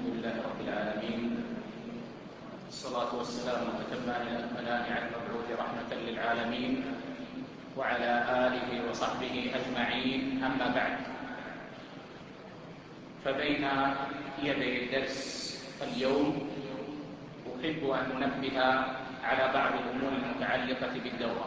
الحمد لله رب العالمين، الصلاة والسلام الأتمان الأكملان على المبعوث رحمة للعالمين وعلى آله وصحبه أجمعين. أما بعد، فبين يدي الدرس اليوم أحب أن أنبه على بعض الأمور المتعلقة بالدورة.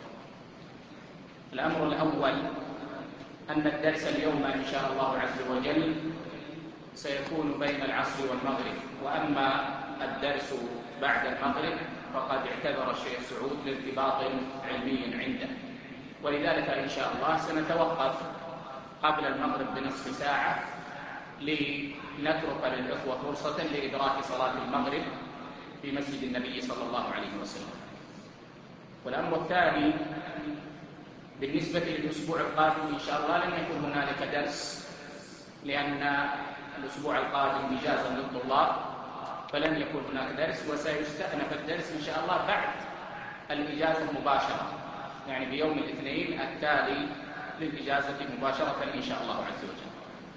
الأمر الأول أن الدرس اليوم إن شاء الله عز وجل سيكون بين العصر والمغرب، وأما الدرس بعد المغرب فقد اعتذر الشيخ سعود لارتباط علمي عنده، ولذلك إن شاء الله سنتوقف قبل المغرب بنصف ساعة لنترك للإخوة فرصة لإدراك صلاة المغرب في مسجد النبي صلى الله عليه وسلم. والأمر الثاني بالنسبة للأسبوع القادم إن شاء الله لن يكون هنالك درس، لأن الأسبوع القادم إجازة للطلاب، فلن يكون هناك درس، وسيستأنف الدرس إن شاء الله بعد الإجازة مباشرة، يعني بيوم الاثنين التالي للإجازة مباشرة إن شاء الله عز وجل.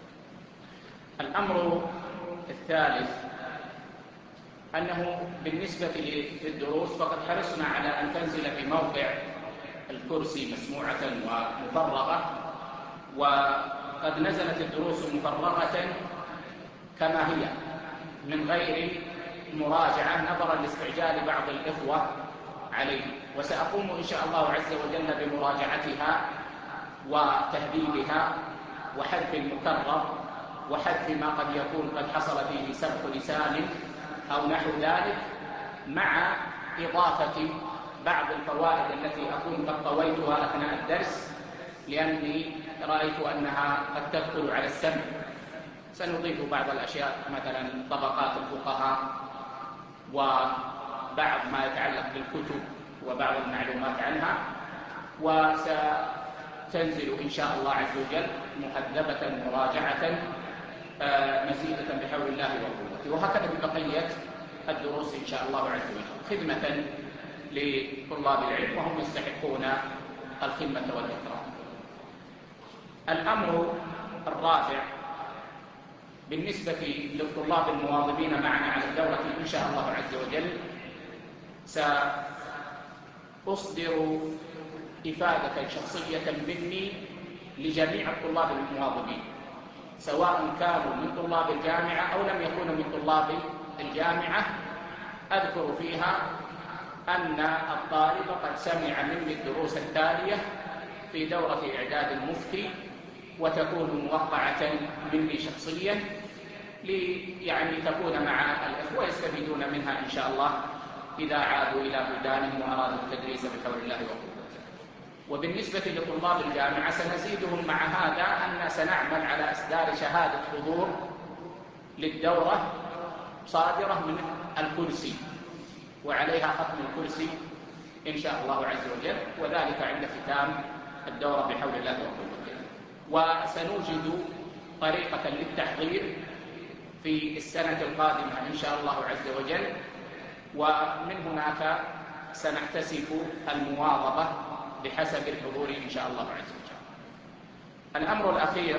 الأمر الثالث أنه بالنسبة للدروس فقد حرصنا على أن تنزل في موقع الكرسي مسموعة ومفرغة، وقد نزلت الدروس مفرغة كما هي من غير مراجعة نظرا لاستعجال بعض الإخوة عليه، وسأقوم إن شاء الله عز وجل بمراجعتها وتهذيبها وحذف المكرر وحذف ما قد يكون قد حصل فيه سبق لسان أو نحو ذلك، مع إضافة بعض الفوائد التي أكون قد طويتها أثناء الدرس لأني رأيت أنها قد تدخل على السمع. سنضيف بعض الأشياء مثلا طبقات الفقهاء وبعض ما يتعلق بالكتب وبعض المعلومات عنها، وستنزل إن شاء الله عز وجل مهذبة مراجعة مزيدة بحول الله وقوته، وهكذا ببقية الدروس إن شاء الله عز وجل، خدمة لطلاب العلم وهم يستحقون الخدمة والإكرام. الأمر الرابع بالنسبة للطلاب المواظبين معنا على الدورة إن شاء الله عز وجل سأصدر إفادة شخصية مني لجميع الطلاب المواظبين، سواء كانوا من طلاب الجامعة أو لم يكونوا من طلاب الجامعة. أذكر فيها أن الطالب قد سمع مني الدروس التالية في دورة إعداد المفتي، وتكون موقعة مني شخصيا يعني تكون مع الإخوة يستفيدون منها إن شاء الله إذا عادوا إلى بلدانهم وأرادوا التدريس بحول الله وقوته. وبالنسبة لطلاب الجامعة سنزيدهم مع هذا أن سنعمل على إصدار شهادة حضور للدورة صادرة من الكرسي، وعليها ختم الكرسي إن شاء الله عز وجل، وذلك عند ختام الدورة بحول الله وقوته. وسنوجد طريقة للتحضير في السنة القادمة إن شاء الله عز وجل، ومن هناك سنحتسب المواظبة بحسب الحضور إن شاء الله عز وجل. الأمر الأخير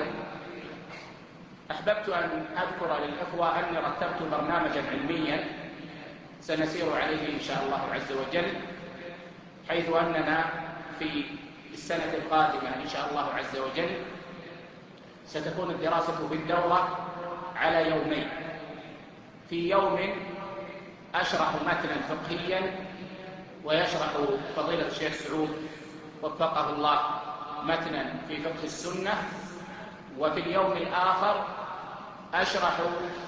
أحببت أن أذكر للإخوة أني رتبت برنامجا علميا سنسير عليه إن شاء الله عز وجل، حيث أننا في السنة القادمة إن شاء الله عز وجل ستكون الدراسة في الدورة على يومين. في يوم أشرح متنا فقهيا ويشرح فضيلة الشيخ سعود وفقه الله متنا في فقه السنة، وفي اليوم الآخر أشرح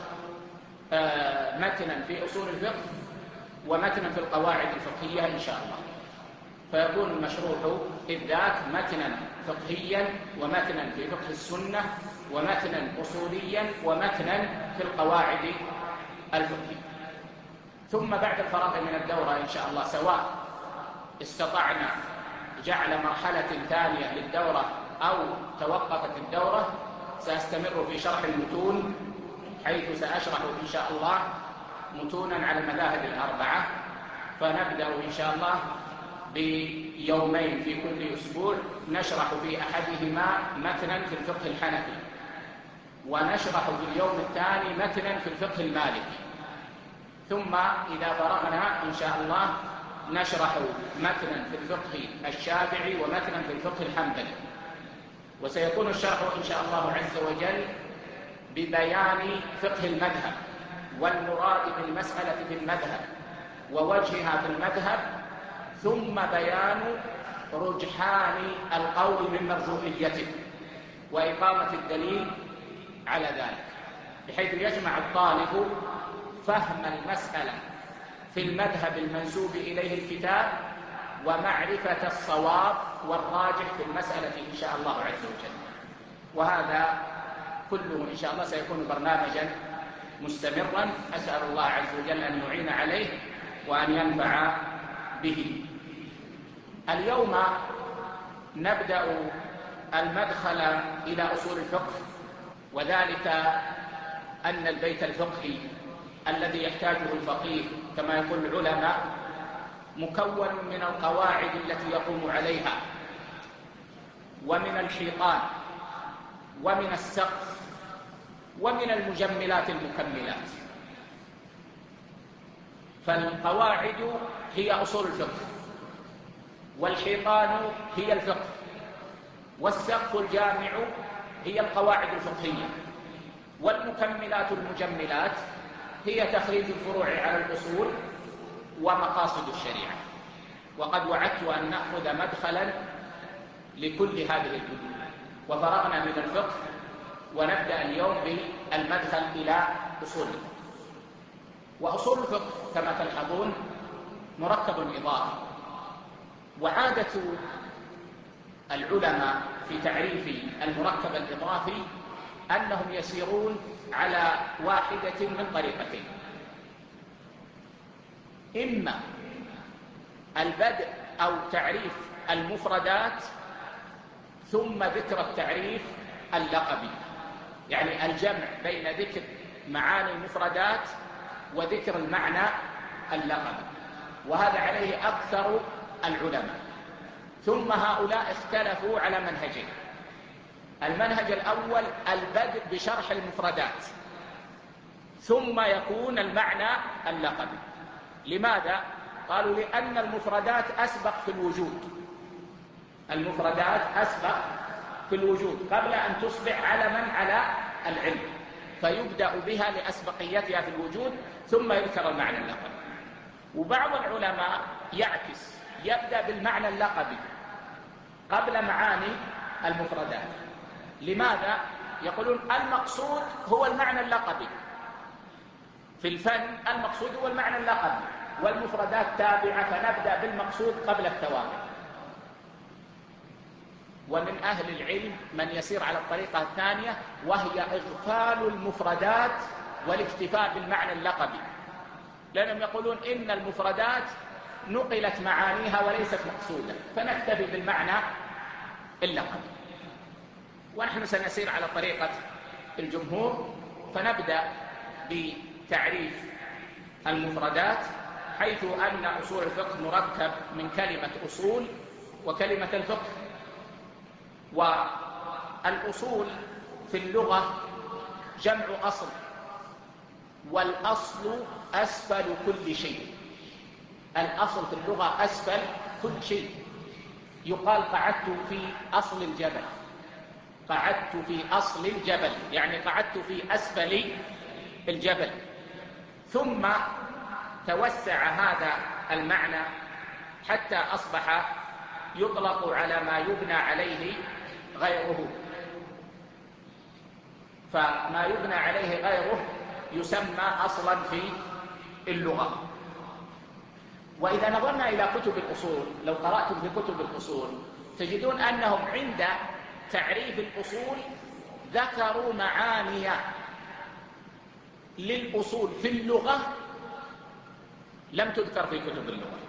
متنا في أصول الفقه ومتنا في القواعد الفقهية إن شاء الله، فيكون المشروح إذ ذاك متنا فقهيا ومتنا في فقه السنة ومتنا أصوليا ومتنا في القواعد الفقهية. ثم بعد الفراغ من الدورة إن شاء الله، سواء استطعنا جعل مرحلة ثانية للدورة أو توقفت الدورة، سأستمر في شرح المتون، حيث سأشرح إن شاء الله متونا على المذاهب الأربعة، فنبدأ إن شاء الله بيومين في كل أسبوع نشرح في أحدهما متنا في الفقه الحنفي، ونشرح في اليوم الثاني متنا في الفقه المالكي، ثم إذا فرغنا إن شاء الله نشرح متنا في الفقه الشافعي ومتنا في الفقه الحنبلي. وسيكون الشرح إن شاء الله عز وجل ببيان فقه المذهب والمراد بالمسألة في المذهب ووجهها في المذهب، ثم بيان رجحان القول من مرجوحيته وإقامة الدليل على ذلك، بحيث يجمع الطالب فهم المسألة في المذهب المنسوب إليه الكتاب ومعرفة الصواب والراجح في المسألة إن شاء الله عز وجل. وهذا كله إن شاء الله سيكون برنامجا مستمرا، أسأل الله عز وجل أن يعين عليه وأن ينفع به. اليوم نبدأ المدخل إلى أصول الفقه، وذلك أن البيت الفقهي الذي يحتاجه الفقيه كما يقول العلماء مكون من القواعد التي يقوم عليها، ومن الحيطان، ومن السقف، ومن المجملات المكملات. فالقواعد هي أصول الفقه، والحيطان هي الفقه، والسقف الجامع هي القواعد الفقهية، والمكملات المجملات هي تخريج الفروع على الأصول ومقاصد الشريعة. وقد وعدت أن نأخذ مدخلا لكل هذه الكتب، وفرغنا من الفقه ونبدأ اليوم بالمدخل إلى أصول الفقه. وأصول الفقه كما تلحظون مركب إضافي، وعادة العلماء في تعريف المركب الإضافي أنهم يسيرون على واحدة من طريقتين: إما البدء أو تعريف المفردات ثم ذكر التعريف اللقبي، يعني الجمع بين ذكر معاني المفردات وذكر المعنى اللقبي، وهذا عليه أكثر العلماء. ثم هؤلاء اختلفوا على منهجين: المنهج الأول البدء بشرح المفردات ثم يكون المعنى اللقبي. لماذا؟ قالوا لأن المفردات أسبق في الوجود، المفردات أسبق في الوجود قبل أن تصبح علما على العلم، فيبدأ بها لأسبقيتها في الوجود ثم يذكر المعنى اللقبي. وبعض العلماء يعكس، يبدأ بالمعنى اللقبي قبل معاني المفردات. لماذا؟ يقولون المقصود هو المعنى اللقبي، في الفن المقصود هو المعنى اللقبي والمفردات تابعة، فنبدأ بالمقصود قبل التوابع. ومن أهل العلم من يسير على الطريقة الثانية، وهي إغفال المفردات والاكتفاء بالمعنى اللقبي، لأنهم يقولون إن المفردات نقلت معانيها وليست مقصودة، فنكتفي بالمعنى اللقبي. ونحن سنسير على طريقة الجمهور، فنبدأ بتعريف المفردات، حيث أن أصول الفقه مركب من كلمة أصول وكلمة الفقه. والأصول في اللغة جمع أصل، والأصل أسفل كل شيء. الأصل في اللغة أسفل كل شيء. يقال قعدت في أصل الجبل، قعدت في أصل الجبل يعني قعدت في أسفل الجبل. ثم توسع هذا المعنى حتى أصبح يطلق على ما يبنى عليه غيره، فما يبنى عليه غيره يسمى أصلا في اللغة. وإذا نظرنا إلى كتب الأصول، لو قرأتم في كتب الأصول تجدون أنهم عند تعريف الأصول ذكروا معاني للأصول في اللغة لم تذكر في كتب اللغة.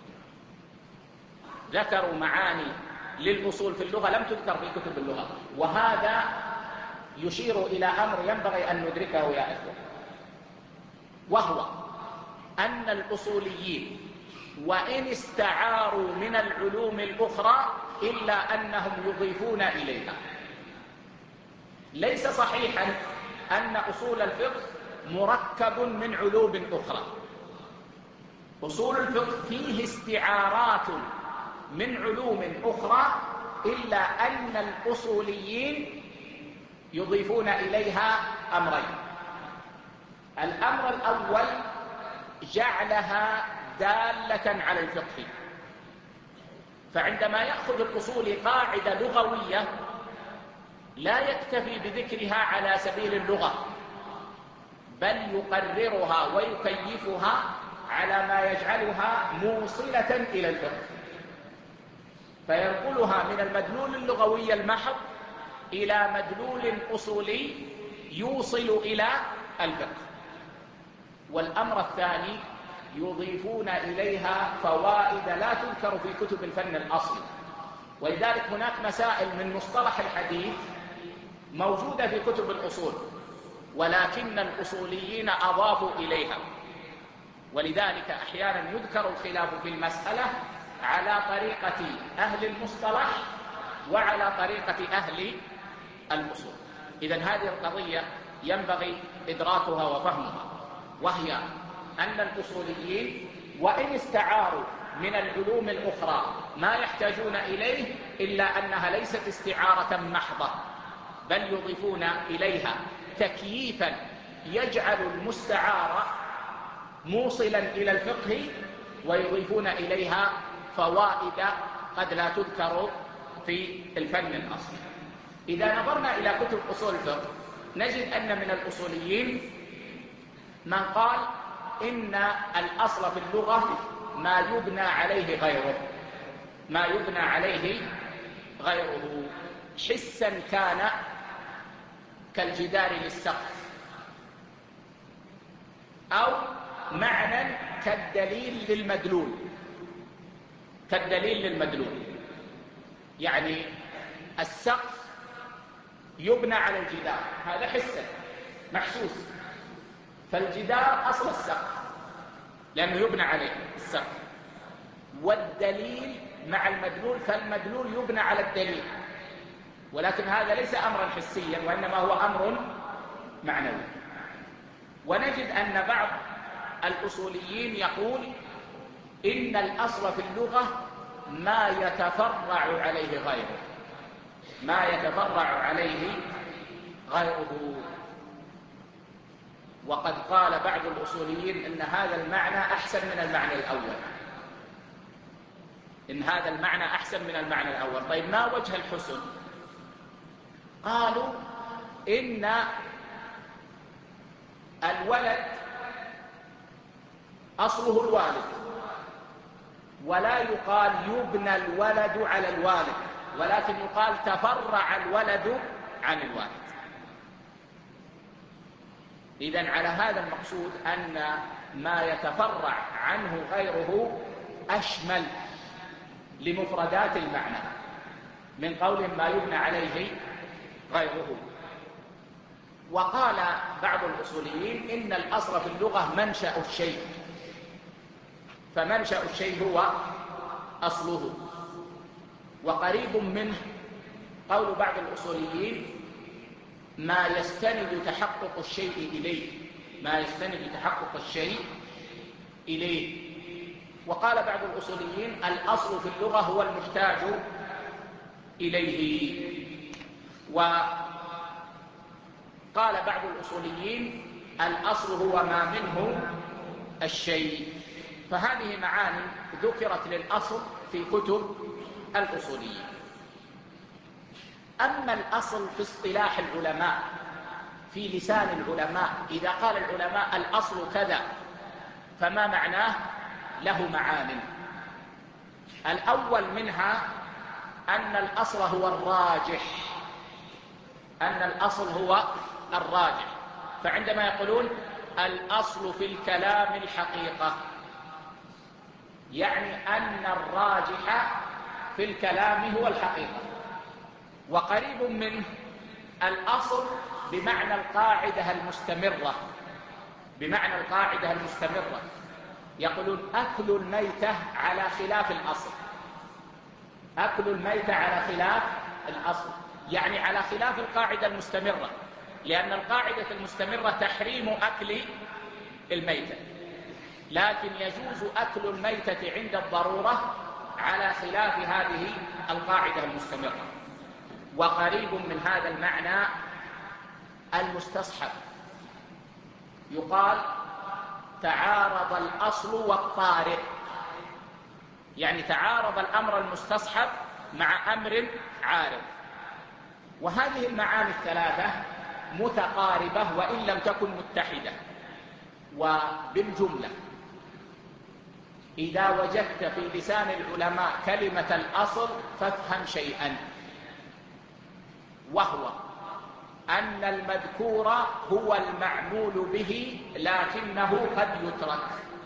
ذكروا معاني للأصول في اللغة لم تذكر في كتب اللغة، وهذا يشير إلى أمر ينبغي أن ندركه يا إخوة، وهو أن الأصوليين وإن استعاروا من العلوم الأخرى إلا أنهم يضيفون إليها. ليس صحيحا أن أصول الفقه مركب من علوم أخرى. أصول الفقه فيه استعارات من علوم أخرى، إلا أن الأصوليين يضيفون إليها أمرين. الأمر الأول جعلها دالة على الفقه، فعندما يأخذ الأصول قاعدة لغوية لا يكتفي بذكرها على سبيل اللغة، بل يقررها ويكيفها على ما يجعلها موصلة إلى الفقه، فينقلها من المدلول اللغوي المحض إلى مدلول أصولي يوصل إلى الفقه. والأمر الثاني يضيفون إليها فوائد لا تذكر في كتب الفن الأصلي، ولذلك هناك مسائل من مصطلح الحديث موجودة في كتب الأصول ولكن الأصوليين أضافوا إليها، ولذلك أحيانا يذكر الخلاف في المسألة على طريقة أهل المصطلح وعلى طريقة أهل الأصول. إذن هذه القضية ينبغي إدراكها وفهمها، وهي أن الأصوليين وإن استعاروا من العلوم الأخرى ما يحتاجون إليه، إلا أنها ليست استعارة محضة، بل يضيفون إليها تكييفا يجعل المستعار موصلا إلى الفقه، ويضيفون إليها فوائد قد لا تذكر في الفن الأصلي. إذا نظرنا إلى كتب أصول الفقه نجد أن من الأصوليين من قال إن الأصل في اللغة ما يبنى عليه غيره، ما يبنى عليه غيره، حسا كان كالجدار للسقف، أو معنى كالدليل للمدلول، كالدليل للمدلول. يعني السقف يبنى على الجدار، هذا حسا محسوس، فالجدار أصل السقف لأنه يبنى عليه السقف، والدليل مع المدلول، فالمدلول يبنى على الدليل، ولكن هذا ليس أمرا حسيا وإنما هو أمر معنوي. ونجد أن بعض الأصوليين يقول إن الأصل في اللغة ما يتفرع عليه غيره، ما يتفرع عليه غيره. وقد قال بعض الأصوليين إن هذا المعنى أحسن من المعنى الأول، إن هذا المعنى أحسن من المعنى الأول. طيب ما وجه الحسن؟ قالوا إن الولد أصله الوالد، ولا يقال يبنى الولد على الوالد، ولكن يقال تفرع الولد عن الوالد. إذن على هذا المقصود أن ما يتفرع عنه غيره أشمل لمفردات المعنى من قول ما يبنى عليه غيره. وقال بعض الأصوليين إن الأصل في اللغة منشأ الشيء، فمنشأ الشيء هو أصله. وقريب منه قول بعض الأصوليين ما يستند تحقق الشيء إليه، ما يستند تحقق الشيء إليه. وقال بعض الأصوليين الأصل في اللغة هو المحتاج إليه. وقال بعض الأصوليين الأصل هو ما منه الشيء. فهذه معاني ذكرت للأصل في كتب الأصوليين. أما الأصل في اصطلاح العلماء، في لسان العلماء، إذا قال العلماء الأصل كذا فما معناه؟ له معان. الأول منها أن الأصل هو الراجح، أن الأصل هو الراجح. فعندما يقولون الأصل في الكلام الحقيقة، يعني أن الراجح في الكلام هو الحقيقة. وقريب منه الأصل بمعنى القاعدة المستمرة، بمعنى القاعدة المستمرة. يقولون أكل الميتة على خلاف الأصل، أكل الميتة على خلاف الأصل. يعني على خلاف القاعدة المستمرة، لأن القاعدة المستمرة تحريم أكل الميتة، لكن يجوز أكل الميتة عند الضرورة على خلاف هذه القاعدة المستمرة. وقريب من هذا المعنى المستصحب، يقال تعارض الأصل والطارئ، يعني تعارض الأمر المستصحب مع أمر عارض. وهذه المعاني الثلاثة متقاربة وإن لم تكن متحدة. وبالجملة إذا وجدت في لسان العلماء كلمة الأصل فافهم شيئا، وهو أن المذكور هو المعمول به لكنه قد يترك.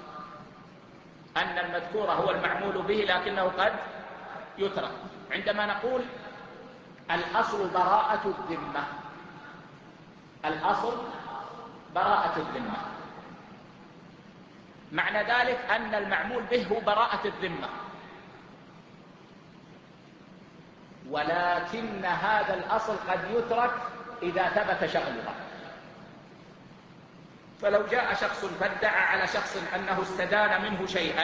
أن المذكور هو المعمول به لكنه قد يترك. عندما نقول الأصل براءة الذمة، الأصل براءة الذمة، معنى ذلك أن المعمول به هو براءة الذمة، ولكن هذا الأصل قد يترك إذا ثبت شغلها. فلو جاء شخص فادعى على شخص أنه استدان منه شيئا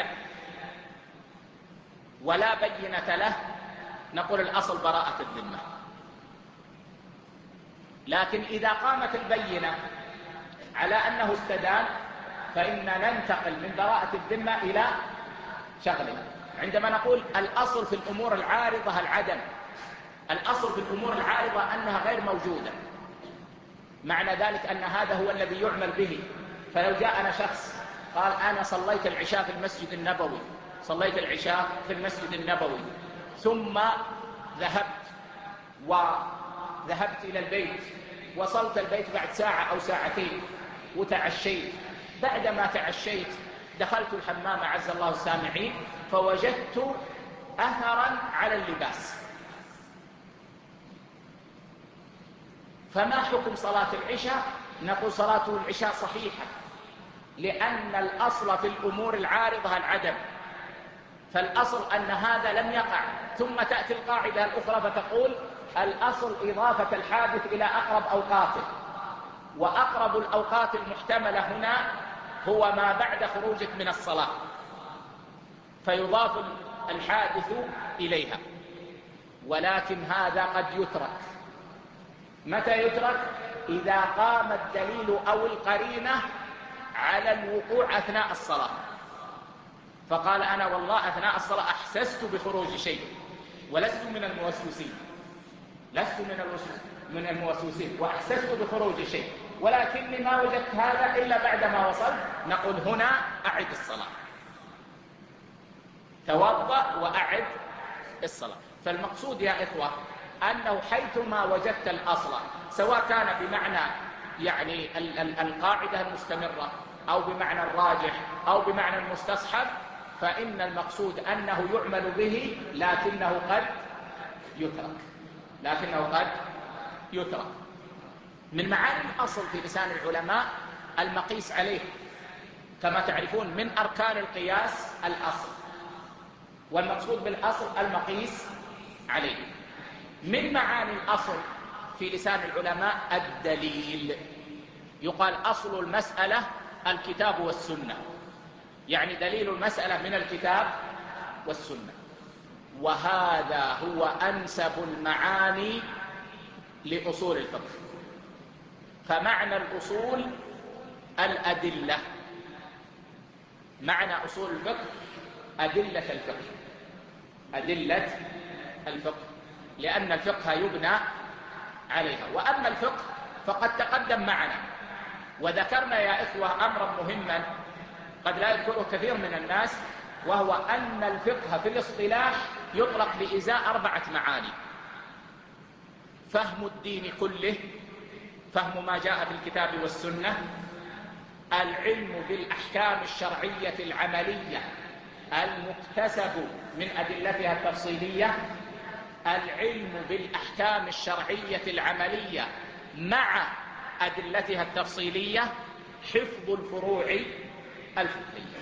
ولا بينة له، نقول الأصل براءة الذمة. لكن إذا قامت البينة على أنه استدان فإننا ننتقل من براءة الذمة إلى شغله. عندما نقول الأصل في الأمور العارضة العدم، الأصل في الأمور العارضة أنها غير موجودة، معنى ذلك أن هذا هو الذي يعمل به. فلو جاءنا شخص قال أنا صليت العشاء في المسجد النبوي، صليت العشاء في المسجد النبوي، ثم ذهبت إلى البيت، وصلت البيت بعد ساعة أو ساعتين وتعشيت، بعدما تعشيت دخلت الحمام عز الله السامعين فوجدت أثرا على اللباس، فما حكم صلاة العشاء؟ نقول صلاة العشاء صحيحة، لأن الأصل في الأمور العارضة العدم، فالأصل أن هذا لم يقع. ثم تأتي القاعدة الأخرى فتقول الأصل إضافة الحادث إلى أقرب أوقاته، وأقرب الأوقات المحتملة هنا هو ما بعد خروجك من الصلاة، فيضاف الحادث إليها. ولكن هذا قد يترك. متى يترك؟ إذا قام الدليل أو القرينة على الوقوع أثناء الصلاة، فقال أنا والله أثناء الصلاة أحسست بخروج شيء ولست من الموسوسين، لست من الموسوسين وأحسست بخروج شيء، ولكني ما وجدت هذا إلا بعدما وصلت، نقول هنا أعد الصلاة، توضأ وأعد الصلاة. فالمقصود يا إخوة أنه حيثما وجدت الأصل، سواء كان بمعنى يعني القاعدة المستمرة أو بمعنى الراجح أو بمعنى المستصحب، فإن المقصود أنه يعمل به لكنه قد يترك. من معاني الأصل في لسان العلماء المقيس عليه، كما تعرفون من أركان القياس الأصل، والمقصود بالأصل المقيس عليه. من معاني الأصل في لسان العلماء الدليل، يقال أصل المسألة الكتاب والسنة، يعني دليل المسألة من الكتاب والسنة، وهذا هو أنسب المعاني لأصول الفقه. فمعنى الأصول الأدلة، معنى أصول الفقه أدلة الفقه، أدلة الفقه، لأن الفقه يبنى عليها. وأما الفقه فقد تقدم معنا، وذكرنا يا إخوة أمرا مهما قد لا يذكره كثير من الناس، وهو أن الفقه في الاصطلاح يطلق بإزاء 4 معاني: فهم الدين كله، فهم ما جاء في الكتاب والسنة، العلم بالأحكام الشرعية العملية المكتسب من أدلتها التفصيلية، العلم بالأحكام الشرعية العملية مع أدلتها التفصيلية، حفظ الفروع الفقهية.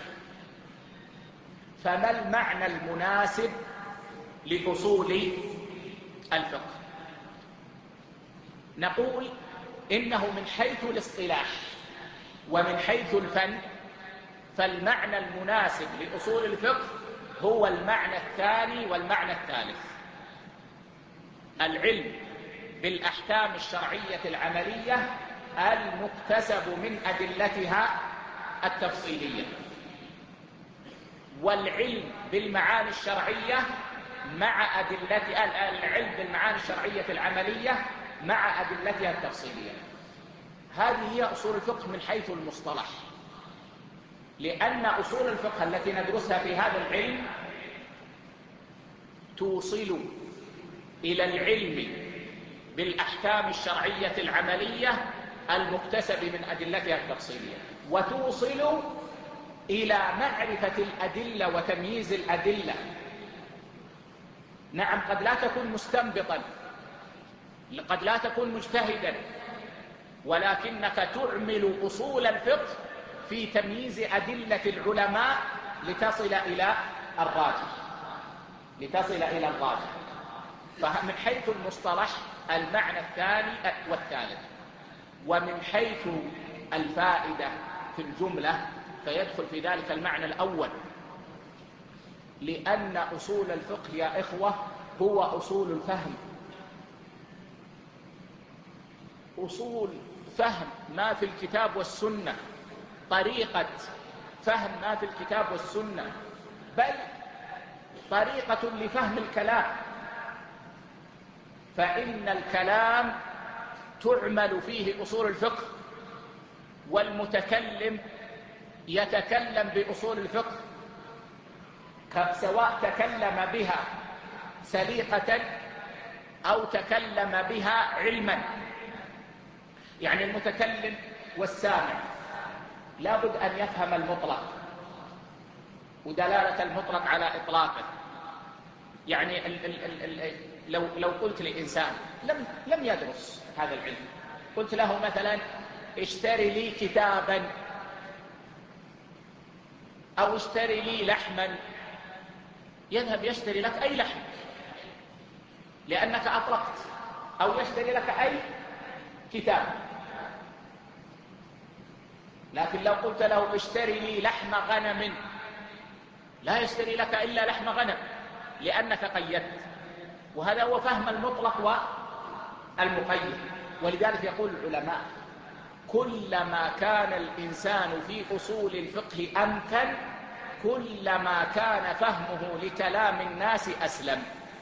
فما المعنى المناسب لأصول الفقه؟ نقول إنه من حيث الاصطلاح ومن حيث الفن فالمعنى المناسب لأصول الفقه هو المعنى الثاني والمعنى الثالث. العلم بالأحكام الشرعية العملية المكتسب من أدلتها التفصيلية، والعلم بالمعاني الشرعية مع العلم بالمعاني الشرعية العملية مع أدلتها التفصيلية. هذه هي أصول الفقه من حيث المصطلح، لأن أصول الفقه التي ندرسها في هذا العلم توصل إلى العلم بالأحكام الشرعية العملية المكتسب من أدلتها التفصيلية، وتوصل إلى معرفة الأدلة وتمييز الأدلة. نعم، قد لا تكون مستنبطا، قد لا تكون مجتهدا، ولكنك تعمل أصول الفقه في تمييز أدلة العلماء لتصل إلى الراجح. فمن حيث المصطلح المعنى الثاني والثالث، ومن حيث الفائدة في الجملة فيدخل في ذلك المعنى الأول، لأن أصول الفقه يا إخوة هو أصول الفهم، أصول فهم ما في الكتاب والسنة، طريقة فهم ما في الكتاب والسنة، بل طريقة لفهم الكلام. فإن الكلام تعمل فيه أصول الفقه، والمتكلم يتكلم بأصول الفقه، سواء تكلم بها سليقة أو تكلم بها علما. يعني المتكلم والسامع لابد أن يفهم المطلق ودلالة المطلق على إطلاقه. يعني لو قلت لإنسان لم يدرس هذا العلم، قلت له مثلا اشتري لي كتابا أو اشتري لي لحما، يذهب يشتري لك أي لحم لأنك أطلقت، أو يشتري لك أي كتاب. لكن لو قلت له اشتري لي لحم غنم، لا يشتري لك إلا لحم غنم لأنك قيدت. وهذا هو فهم المطلق والمقيد. ولذلك يقول العلماء كلما كان الإنسان في أصول الفقه أمكن كلما كان فهمه لكلام الناس أسلم.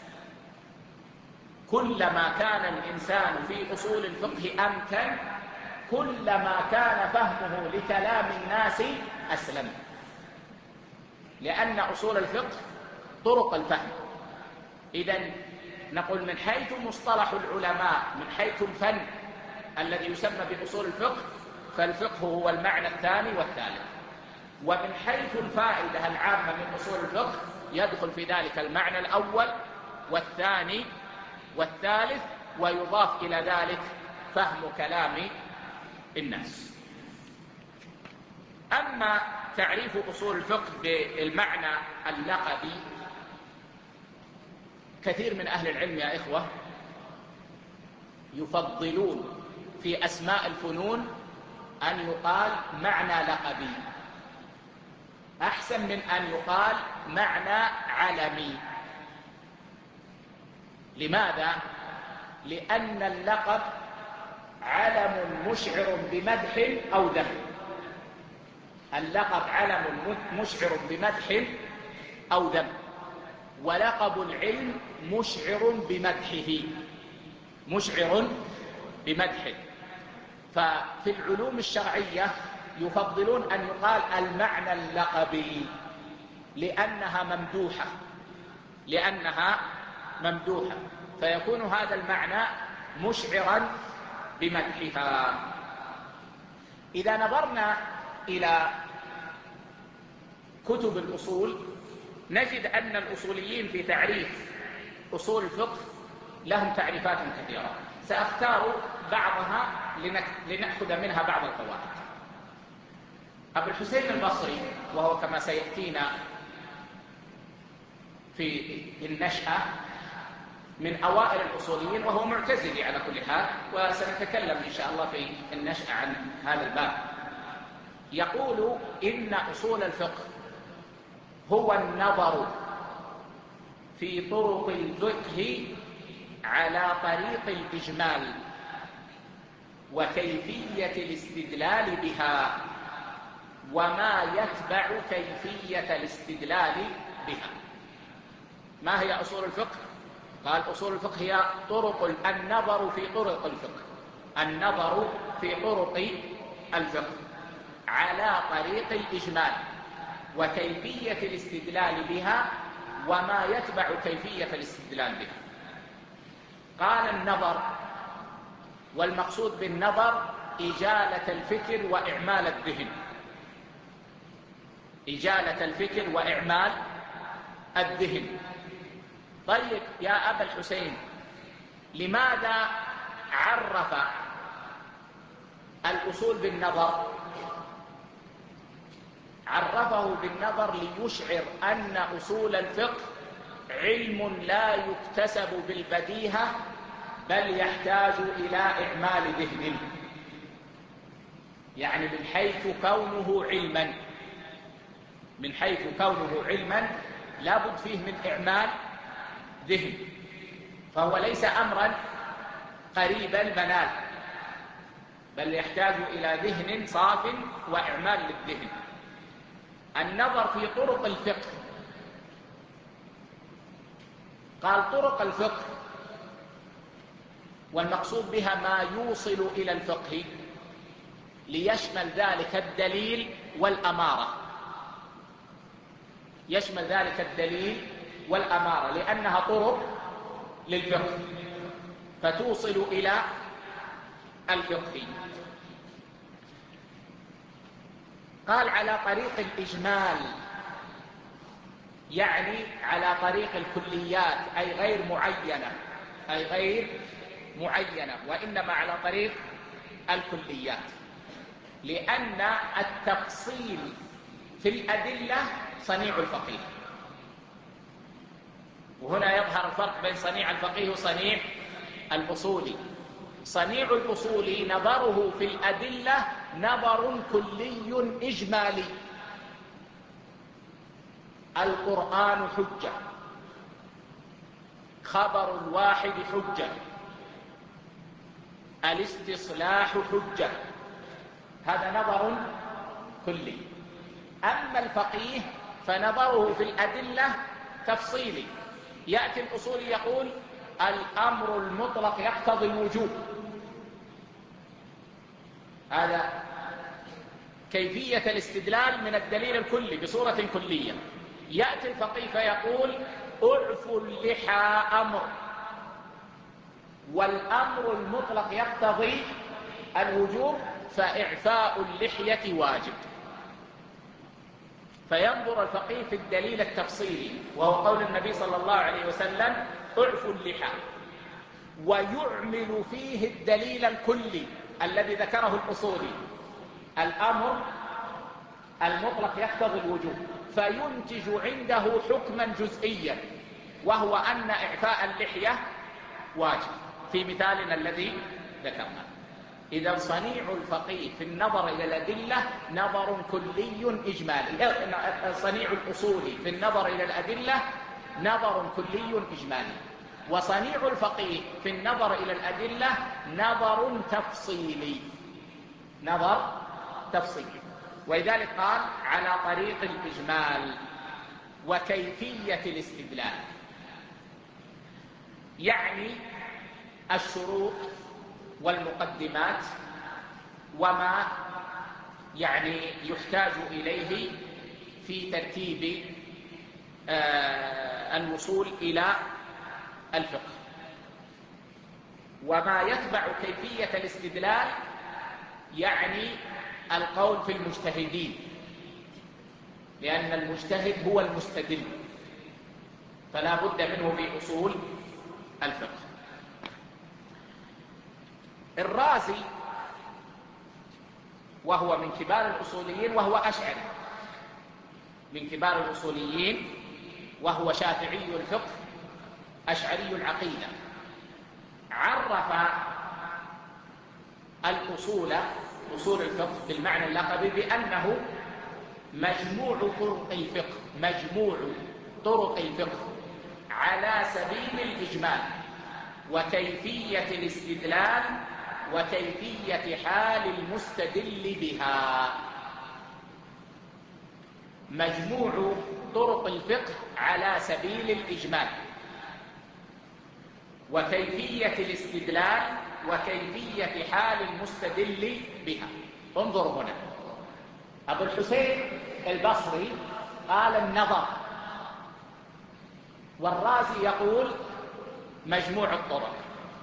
كلما كان الإنسان في أصول الفقه أمكن كلما كان فهمه لكلام الناس أسلم، لأن أصول الفقه طرق الفهم. إذن نقول من حيث مصطلح العلماء، من حيث الفن الذي يسمى بأصول الفقه، فالفقه هو المعنى الثاني والثالث. ومن حيث الفائدة العامة من أصول الفقه يدخل في ذلك المعنى الأول والثاني والثالث، ويضاف إلى ذلك فهم كلام الناس. أما تعريف أصول الفقه بالمعنى اللقبي، كثير من أهل العلم يا إخوة يفضلون في أسماء الفنون أن يقال معنى لقبي أحسن من أن يقال معنى علمي. لماذا؟ لأن اللقب علم مشعر بمدح أو ذم. اللقب علم مشعر بمدح أو ذم، ولقب العلم مشعر بمدحه، مشعر بمدحه. ففي العلوم الشرعية يفضلون أن يقال المعنى اللقبي لأنها ممدوحة، فيكون هذا المعنى مشعرا بمدحها. إذا نظرنا إلى كتب الأصول نجد أن الأصوليين في تعريف أصول الفقه لهم تعريفات كثيرة، سأختار بعضها لنأخذ منها بعض الفوائد. أبو الحسين البصري، وهو كما سيأتينا في النشأة، من أوائل الأصوليين وهو معتزلي على كل حال، وسنتكلم إن شاء الله في النشأة عن هذا الباب. يقول إن أصول الفقه هو النظر في طرق الفقه على طريق الإجمال وكيفية الاستدلال بها وما يتبع كيفية الاستدلال بها. ما هي أصول الفقه؟ قال أصول الفقه هي النظر في طرق الفقه، النظر في طرق الفقه على طريق الإجمال وكيفية الاستدلال بها وما يتبع كيفية الاستدلال بها. قال النظر، والمقصود بالنظر إجالة الفكر وإعمال الذهن، إجالة الفكر وإعمال الذهن. طيب يا أبا الحسين، لماذا عرف الأصول بالنظر؟ عرفه بالنظر ليشعر أن أصول الفقه علم لا يكتسب بالبديهة، بل يحتاج إلى إعمال ذهن، يعني من حيث كونه علما، من حيث كونه علما لابد فيه من إعمال ذهن، فهو ليس أمرا قريب المنال، بل يحتاج إلى ذهن صاف وإعمال للذهن. النظر في طرق الفقه، قال طرق الفقه والمقصود بها ما يوصل إلى الفقه، ليشمل ذلك الدليل والأمارة، يشمل ذلك الدليل والأمارة، لأنها طرق للفقه فتوصل إلى الفقه. قال على طريق الإجمال، يعني على طريق الكليات، أي غير معينة، أي غير معينة، وإنما على طريق الكليات، لأن التفصيل في الأدلة صنيع الفقيه. وهنا يظهر الفرق بين صنيع الفقيه وصنيع الأصولي. صنيع الأصولي نظره في الأدلة نظر كلي إجمالي، القرآن حجة، خبر الواحد حجة، الاستصلاح حجة، هذا نظر كلي. أما الفقيه فنظره في الأدلة تفصيلي، يأتي الأصولي يقول الأمر المطلق يقتضي الوجوب، هذا كيفية الاستدلال من الدليل الكلي بصورة كلية. يأتي الفقيه فيقول اعفوا اللحى أمر، والأمر المطلق يقتضي الوجوب، فإعفاء اللحية واجب. فينظر الفقيه في الدليل التفصيلي، وهو قول النبي صلى الله عليه وسلم اعفوا اللحى، ويعمل فيه الدليل الكلي الذي ذكره الأصولي، الأمر المطلق يقتضي الوجوب، فينتج عنده حكما جزئيا، وهو أن إعفاء اللحية واجب في مثالنا الذي ذكرنا. إذا صنيع الفقيه في النظر إلى الأدلة نظر كلي إجمالي، صنيع الأصولي في النظر إلى الأدلة نظر كلي إجمالي، وصنيع الفقيه في النظر إلى الأدلة نظر تفصيلي، نظر تفصيلي. ولذلك قال على طريق الإجمال وكيفية الاستدلال، يعني الشروط والمقدمات وما يعني يحتاج إليه في ترتيب الوصول إلى الفقه، وما يتبع كيفية الاستدلال يعني القول في المجتهدين، لأن المجتهد هو المستدل، فلا بد منه في أصول الفقه. الرازي وهو من كبار الأصوليين وهو أشعري، من كبار الأصوليين وهو شافعي الفقه، أشعري العقيدة عرف الأصول، أصول الفقه بالمعنى اللقبي، بأنه مجموع طرق الفقه، مجموع طرق الفقه على سبيل الإجمال وكيفية الاستدلال وكيفية حال المستدل بها. مجموع طرق الفقه على سبيل الإجمال وكيفية الاستدلال وكيفية حال المستدل بها. انظروا هنا، أبو الحسين البصري قال النظر، والرازي يقول مجموع الطرق.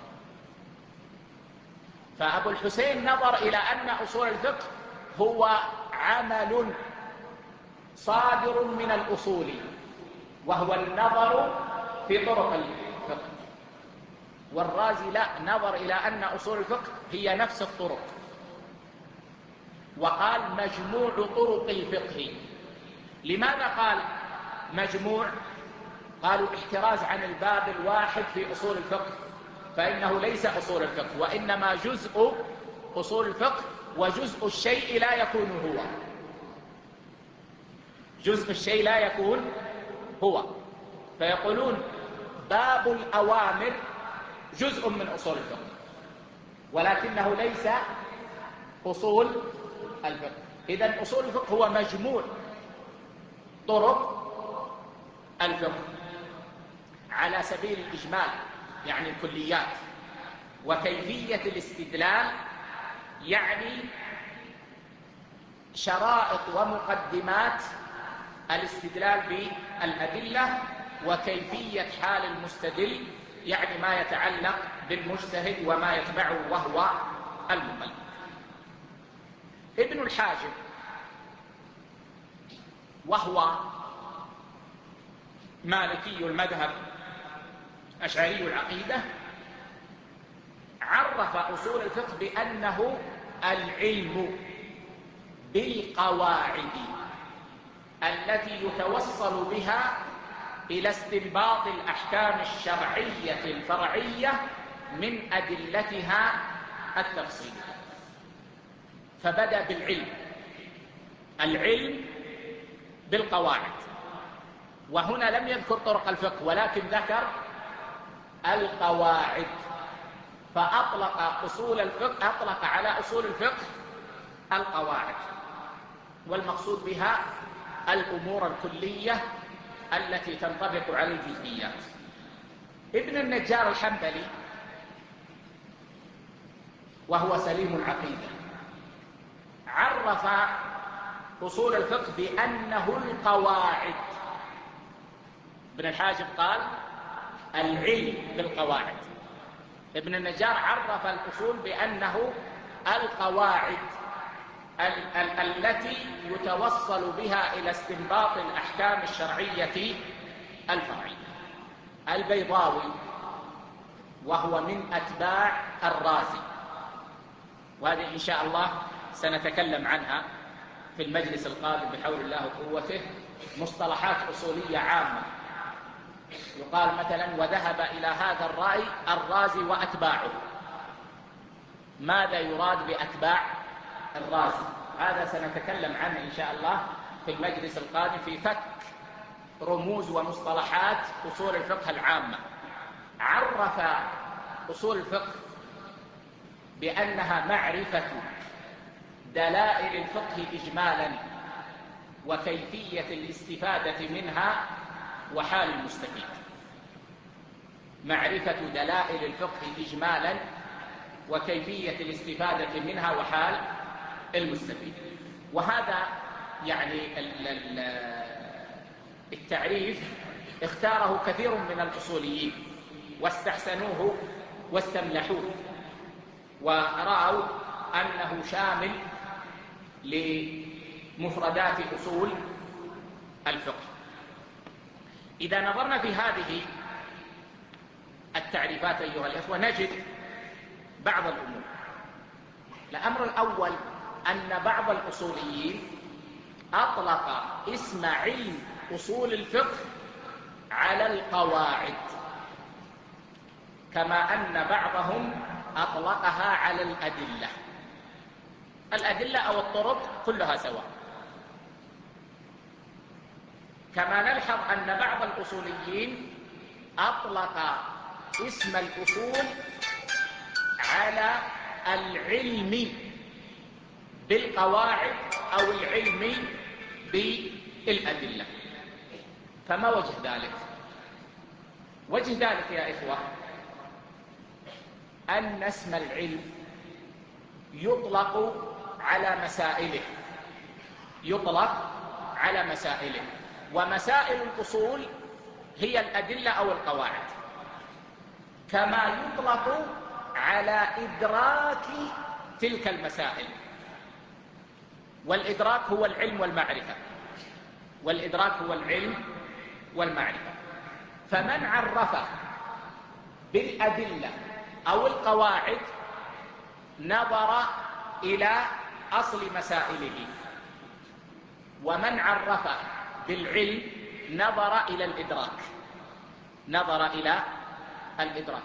فأبو الحسين نظر إلى أن أصول الفقه هو عمل صادر من الأصول، وهو النظر في طرق الفقه. والرازي لا، نظر إلى أن أصول الفقه هي نفس الطرق، وقال مجموع طرق الفقه. لماذا قال مجموع؟ قالوا احتراز عن الباب الواحد في أصول الفقه، فإنه ليس أصول الفقه، وإنما جزء أصول الفقه، وجزء الشيء لا يكون هو، جزء الشيء لا يكون هو. فيقولون باب الأوامر جزء من أصول الفقه، ولكنه ليس أصول الفقه. إذن أصول الفقه هو مجموع طرق الفقه على سبيل الإجمال، يعني الكليات، وكيفية الاستدلال، يعني شرائط ومقدمات الاستدلال بالأدلة، وكيفية حال المستدل، يعني ما يتعلق بالمجتهد وما يتبعه وهو المقلد. ابن الحاجب وهو مالكي المذهب أشعري العقيدة عرف أصول الفقه بأنه العلم بالقواعد التي يتوصل بها إلى استنباط الأحكام الشرعية الفرعية من أدلتها التفصيلية. فبدأ بالعلم، العلم بالقواعد، وهنا لم يذكر طرق الفقه ولكن ذكر القواعد، فأطلق أصول الفقه، أطلق على أصول الفقه القواعد، والمقصود بها الأمور الكلية التي تنطبق على الجزئيات. ابن النجار الحنبلي وهو سليم العقيدة عرف أصول الفقه بأنه القواعد. ابن الحاجب قال العلم بالقواعد، ابن النجار عرف الأصول بأنه القواعد التي يتوصل بها إلى استنباط الأحكام الشرعية الفرعية. البيضاوي وهو من أتباع الرازي، وهذه إن شاء الله سنتكلم عنها في المجلس القادم بحول الله وقوته. مصطلحات أصولية عامة، يقال مثلا وذهب إلى هذا الرأي الرازي وأتباعه. ماذا يراد بأتباع الرازي؟ هذا سنتكلم عنه إن شاء الله في المجلس القادم في فك رموز ومصطلحات أصول الفقه العامة. عرف أصول الفقه بأنها معرفة دلائل الفقه إجمالا وكيفية الاستفادة منها وحال المستفيد. معرفة دلائل الفقه إجمالا وكيفية الاستفادة منها وحال المستفيد. وهذا يعني التعريف اختاره كثير من الأصوليين واستحسنوه واستملحوه، ورأوا أنه شامل لمفردات أصول الفقه. إذا نظرنا في هذه التعريفات أيها الأخوة نجد بعض الأمور. الأمر الأول أن بعض الأصوليين أطلق اسم علم أصول الفقه على القواعد، كما أن بعضهم أطلقها على الأدلة أو الطرق كلها سواء. كما نلحظ أن بعض الأصوليين أطلق اسم الأصول على العلم بالقواعد أو العلم بالأدلة. فما وجه ذلك؟ وجه ذلك يا إخوة أن اسم العلم يطلق على مسائله، ومسائل الأصول هي الأدلة أو القواعد، كما يطلق على إدراك تلك المسائل. والإدراك هو العلم والمعرفة. فمن عرف بالأدلة أو القواعد نظر إلى أصل مسائله، ومن عرف بالعلم نظر إلى الإدراك.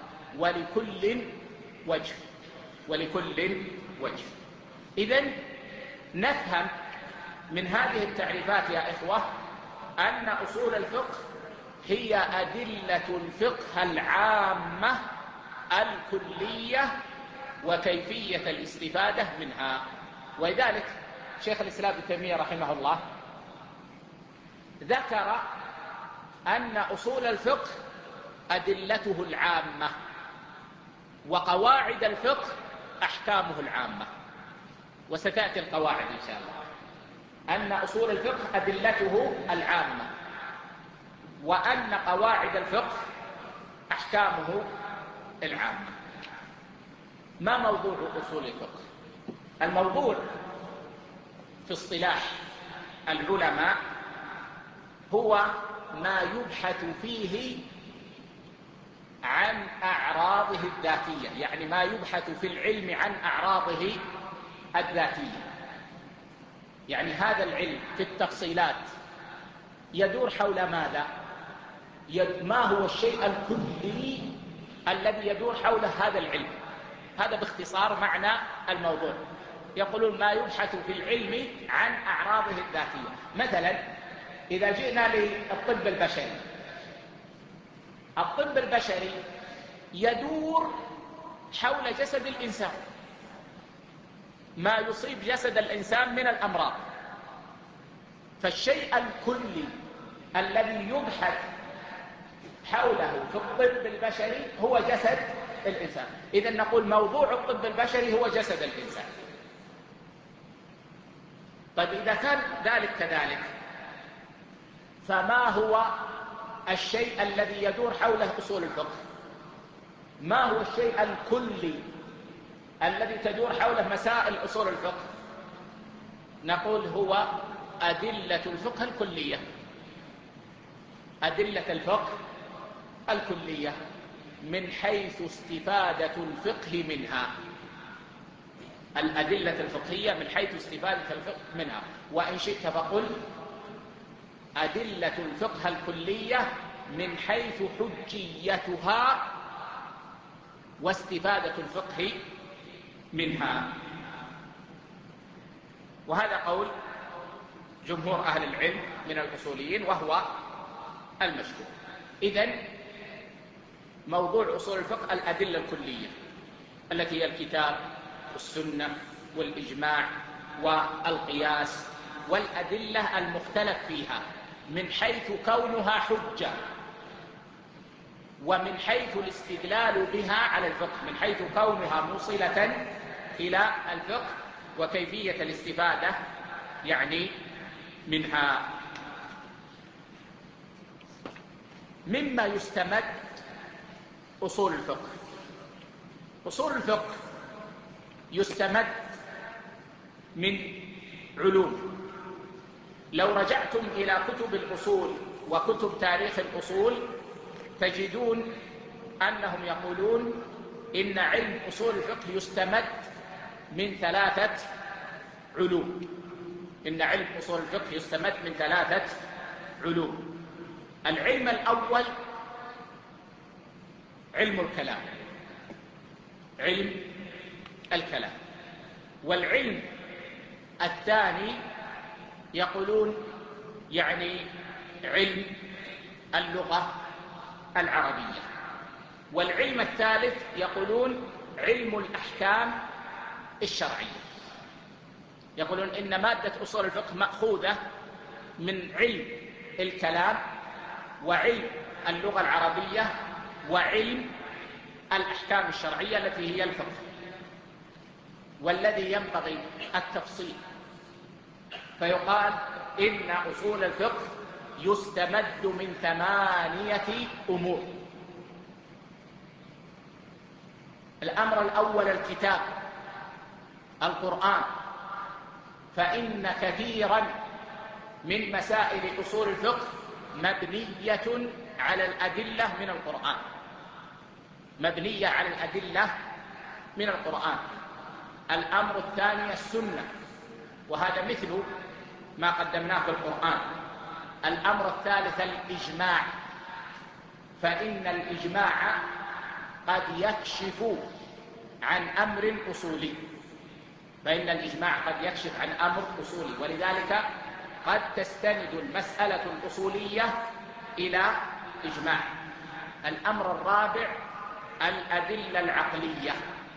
ولكل وجه. إذن نفهم من هذه التعريفات يا إخوة أن أصول الفقه هي أدلة الفقه العامة الكلية وكيفية الاستفادة منها. ولذلك شيخ الإسلام ابن تيمية رحمه الله ذكر أن أصول الفقه أدلته العامة، وقواعد الفقه أحكامه العامة. وستأتي القواعد إن شاء الله. أن أصول الفقه أدلته العامة، وأن قواعد الفقه أحكامه العامة. ما موضوع أصول الفقه؟ الموضوع في اصطلاح العلماء هو ما يبحث فيه عن أعراضه الذاتية، يعني ما يبحث في العلم عن أعراضه الذاتية. يعني هذا العلم في التفصيلات يدور حول ماذا؟ ما هو الشيء الكلي الذي يدور حول هذا العلم؟ هذا باختصار معنى الموضوع. يقولون ما يبحث في العلم عن أعراضه الذاتية. مثلا إذا جئنا للطب البشري، الطب البشري يدور حول جسد الإنسان، ما يصيب جسد الإنسان من الأمراض. فالشيء الكلي الذي يبحث حوله في الطب البشري هو جسد الإنسان. إذن نقول موضوع الطب البشري هو جسد الإنسان. طيب إذا كان ذلك كذلك، فما هو الشيء الذي يدور حوله أصول الفقه؟ ما هو الشيء الكلي الذي تدور حوله مسائل أصول الفقه؟ نقول هو أدلة الفقه الكلية. أدلة الفقه الكلية من حيث استفادة الفقه منها. الأدلة الفقهية من حيث استفادة الفقه منها. وإن شئت فقل أدلة الفقه الكلية من حيث حجيتها واستفادة الفقه منها. وهذا قول جمهور أهل العلم من الأصوليين وهو المشهور. إذن موضوع أصول الفقه الأدلة الكلية التي هي الكتاب والسنة والإجماع والقياس والأدلة المختلف فيها من حيث كونها حجة، ومن حيث الاستدلال بها على الفقه، من حيث كونها موصلة إلى الفقه وكيفية الاستفادة يعني منها. مما يستمد أصول الفقه. أصول الفقه يستمد من علوم. لو رجعتم إلى كتب الأصول وكتب تاريخ الأصول تجدون أنهم يقولون إن علم أصول الفقه يستمد من 3 علوم. إن علم أصول الفقه يستمد من 3 علوم. العلم الأول علم الكلام، علم الكلام. والعلم الثاني يقولون يعني علم اللغة العربية. والعلم الثالث يقولون علم الأحكام الشرعية. يقولون إن مادة أصول الفقه مأخوذة من علم الكلام وعلم اللغة العربية وعلم الأحكام الشرعية التي هي الفقه. والذي ينبغي التفصيل، فيقال إن أصول الفقه يستمد من 8 أمور. الأمر الأول الكتاب، القرآن، فإن كثيرا من مسائل أصول الفقه مبنية على الأدلة من القرآن، مبنية على الأدلة من القرآن. الأمر الثاني السنة، وهذا مثل ما قدمناه في القرآن. الأمر الثالث الإجماع، فإن الإجماع قد يكشف عن أمر أصولي، فإن الإجماع قد يكشف عن أمر أصولي، ولذلك قد تستند المسألة الأصولية إلى إجماع. الأمر الرابع الأدلة العقلية،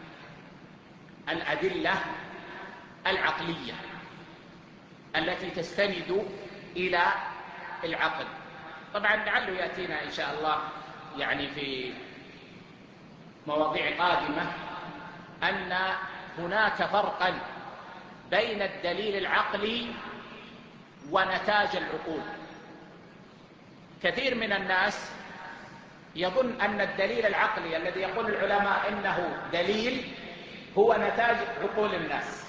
الأدلة العقلية التي تستند إلى العقل. طبعا لعله يأتينا إن شاء الله يعني في مواضيع قادمة أن هناك فرقا بين الدليل العقلي ونتاج العقول. كثير من الناس يظن أن الدليل العقلي الذي يقول العلماء إنه دليل هو نتاج عقول الناس،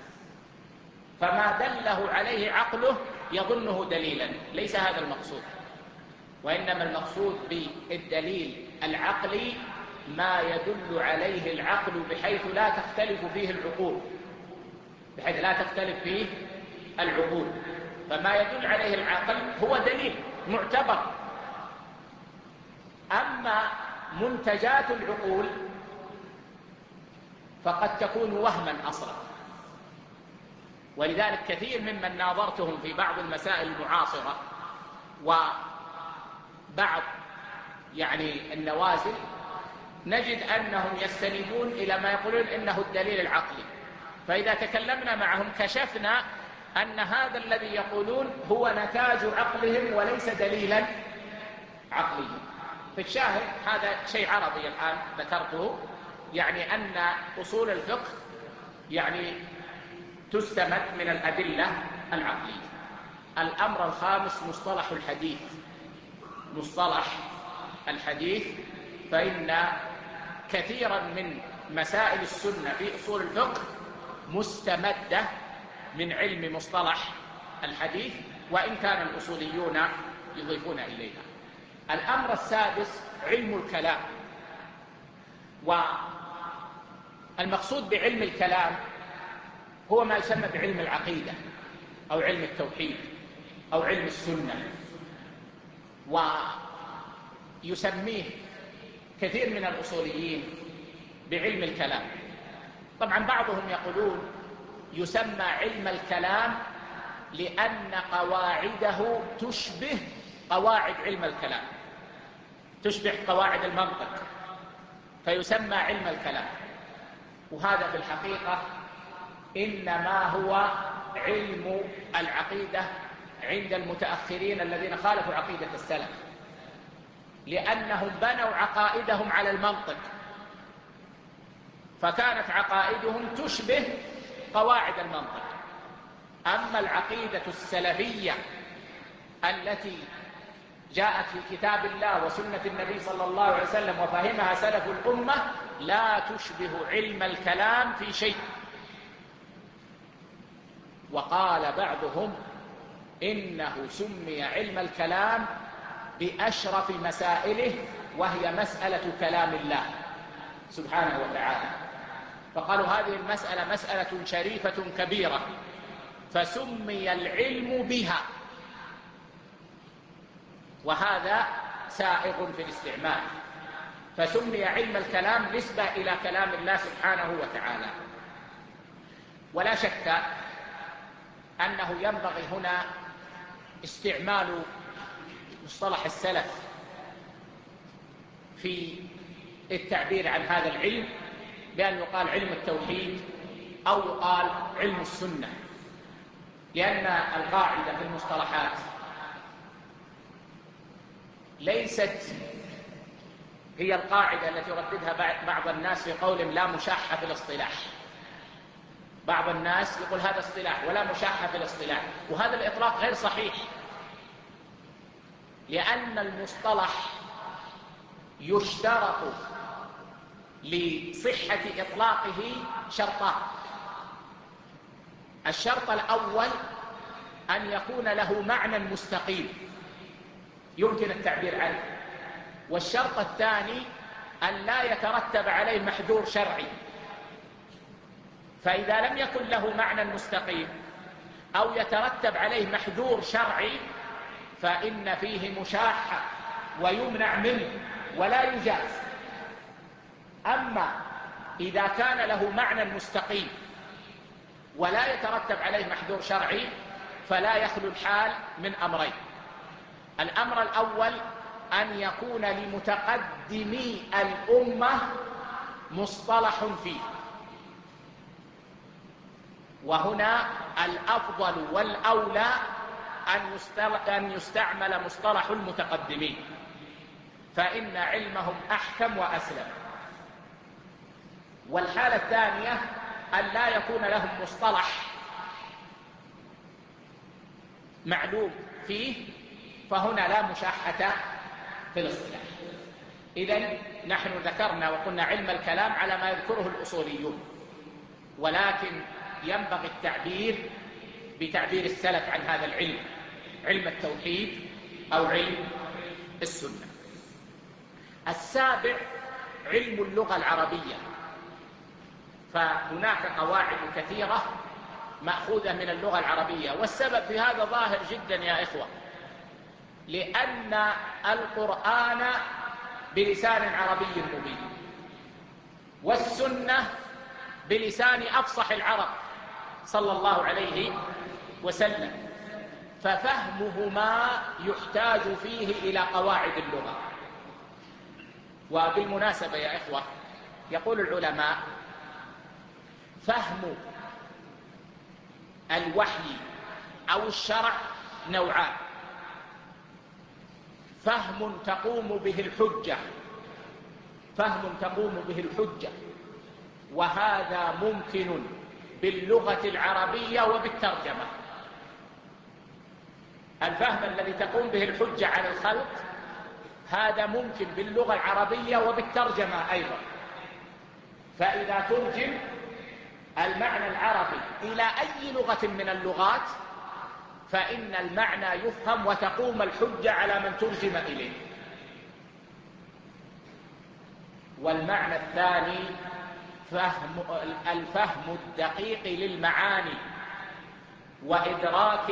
فما دله عليه عقله يظنه دليلا. ليس هذا المقصود، وإنما المقصود بالدليل العقلي ما يدل عليه العقل بحيث لا تختلف فيه العقول، بحيث لا تختلف فيه العقول. فما يدل عليه العقل هو دليل معتبر. أما منتجات العقول فقد تكون وهما أصلا. ولذلك كثير ممن ناظرتهم في بعض المسائل المعاصرة وبعض يعني النوازل نجد أنهم يستندون إلى ما يقولون إنه الدليل العقلي، فإذا تكلمنا معهم كشفنا أن هذا الذي يقولون هو نتاج عقلهم وليس دليلا عقليا. في الشاهد هذا شيء عرضي الآن ذكرته، يعني أن أصول الفقه يعني تستمد من الأدلة العقلية. الأمر الخامس مصطلح الحديث، مصطلح الحديث، فإن كثيرا من مسائل السنة في أصول الفقه مستمدة من علم مصطلح الحديث، وإن كان الأصوليون يضيفون إليها. الأمر السادس علم الكلام. والمقصود بعلم الكلام هو ما يسمى بعلم العقيدة أو علم التوحيد أو علم السنة، ويسميه كثير من الأصوليين بعلم الكلام. طبعا بعضهم يقولون يسمى علم الكلام لأن قواعده تشبه قواعد علم الكلام، تشبه قواعد المنطق، فيسمى علم الكلام. وهذا في الحقيقة إنما هو علم العقيدة عند المتأخرين الذين خالفوا عقيدة السلف، لأنهم بنوا عقائدهم على المنطق، فكانت عقائدهم تشبه قواعد المنطق. أما العقيدة السلفية التي جاءت في كتاب الله وسنة النبي صلى الله عليه وسلم وفهمها سلف الأمة لا تشبه علم الكلام في شيء. وقال بعضهم إنه سمي علم الكلام بأشرف مسائله، وهي مسألة كلام الله سبحانه وتعالى، فقالوا هذه المسألة مسألة شريفة كبيرة فسمي العلم بها. وهذا سائغ في الاستعمال، فسمي علم الكلام نسبة إلى كلام الله سبحانه وتعالى. ولا شك أنه ينبغي هنا استعمال مصطلح السلف في التعبير عن هذا العلم، بأن يقال علم التوحيد أو يقال علم السنة، لأن القاعدة في المصطلحات ليست هي القاعدة التي يرددها بعض الناس في قول لا مشاحة في الاصطلاح. بعض الناس يقول هذا اصطلاح ولا مشاحة في الاصطلاح، وهذا الإطلاق غير صحيح، لأن المصطلح يشترط لصحة إطلاقه شرطان. الشرط الأول أن يكون له معنى مستقيم يمكن التعبير عنه، والشرط الثاني أن لا يترتب عليه محذور شرعي. فإذا لم يكن له معنى مستقيم أو يترتب عليه محذور شرعي فإن فيه مشاحة ويمنع منه ولا يجاز. أما إذا كان له معنى مستقيم ولا يترتب عليه محذور شرعي فلا يخلو الحال من أمرين. الأمر الأول أن يكون لمتقدمي الأمة مصطلح فيه، وهنا الأفضل والأولى أن يستعمل مصطلح المتقدمين، فإن علمهم أحكم وأسلم. والحالة الثانية أن لا يكون لهم مصطلح معلوم فيه، فهنا لا مشاحة في الاصطلاح. إذن نحن ذكرنا وقلنا علم الكلام على ما يذكره الأصوليون، ولكن ينبغي التعبير بتعبير السلف عن هذا العلم، علم التوحيد أو علم السنة. السابع علم اللغة العربية، فهناك قواعد كثيرة مأخوذة من اللغة العربية، والسبب في هذا ظاهر جدا يا إخوة، لأن القرآن بلسان عربي مبين، والسنة بلسان أفصح العرب صلى الله عليه وسلم، ففهمهما يحتاج فيه إلى قواعد اللغة. وبالمناسبة يا إخوة، يقول العلماء فهم الوحي أو الشرع نوعان: فهم تقوم به الحجة، وهذا ممكن باللغة العربية وبالترجمة. الفهم الذي تقوم به الحجة على الخلق هذا ممكن باللغة العربية وبالترجمة أيضا. فإذا ترجم المعنى العربي إلى أي لغة من اللغات فإن المعنى يفهم وتقوم الحجة على من ترجم إليه. والمعنى الثاني الفهم الدقيق للمعاني وإدراك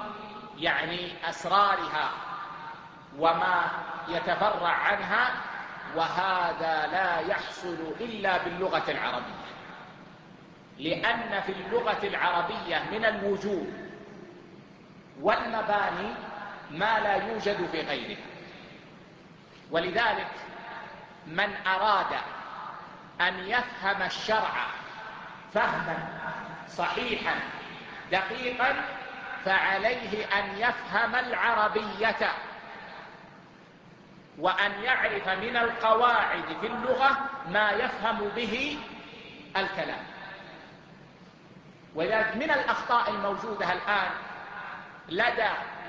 أسرارها وما يتفرع عنها، وهذا لا يحصل إلا باللغة العربية، لأن في اللغة العربية من الوجوه والمباني ما لا يوجد في غيرها. ولذلك من أراد أن يفهم الشرع فهما صحيحا دقيقا فعليه أن يفهم العربية، وأن يعرف من القواعد في اللغة ما يفهم به الكلام. ولذلك من الأخطاء الموجودة الآن لدى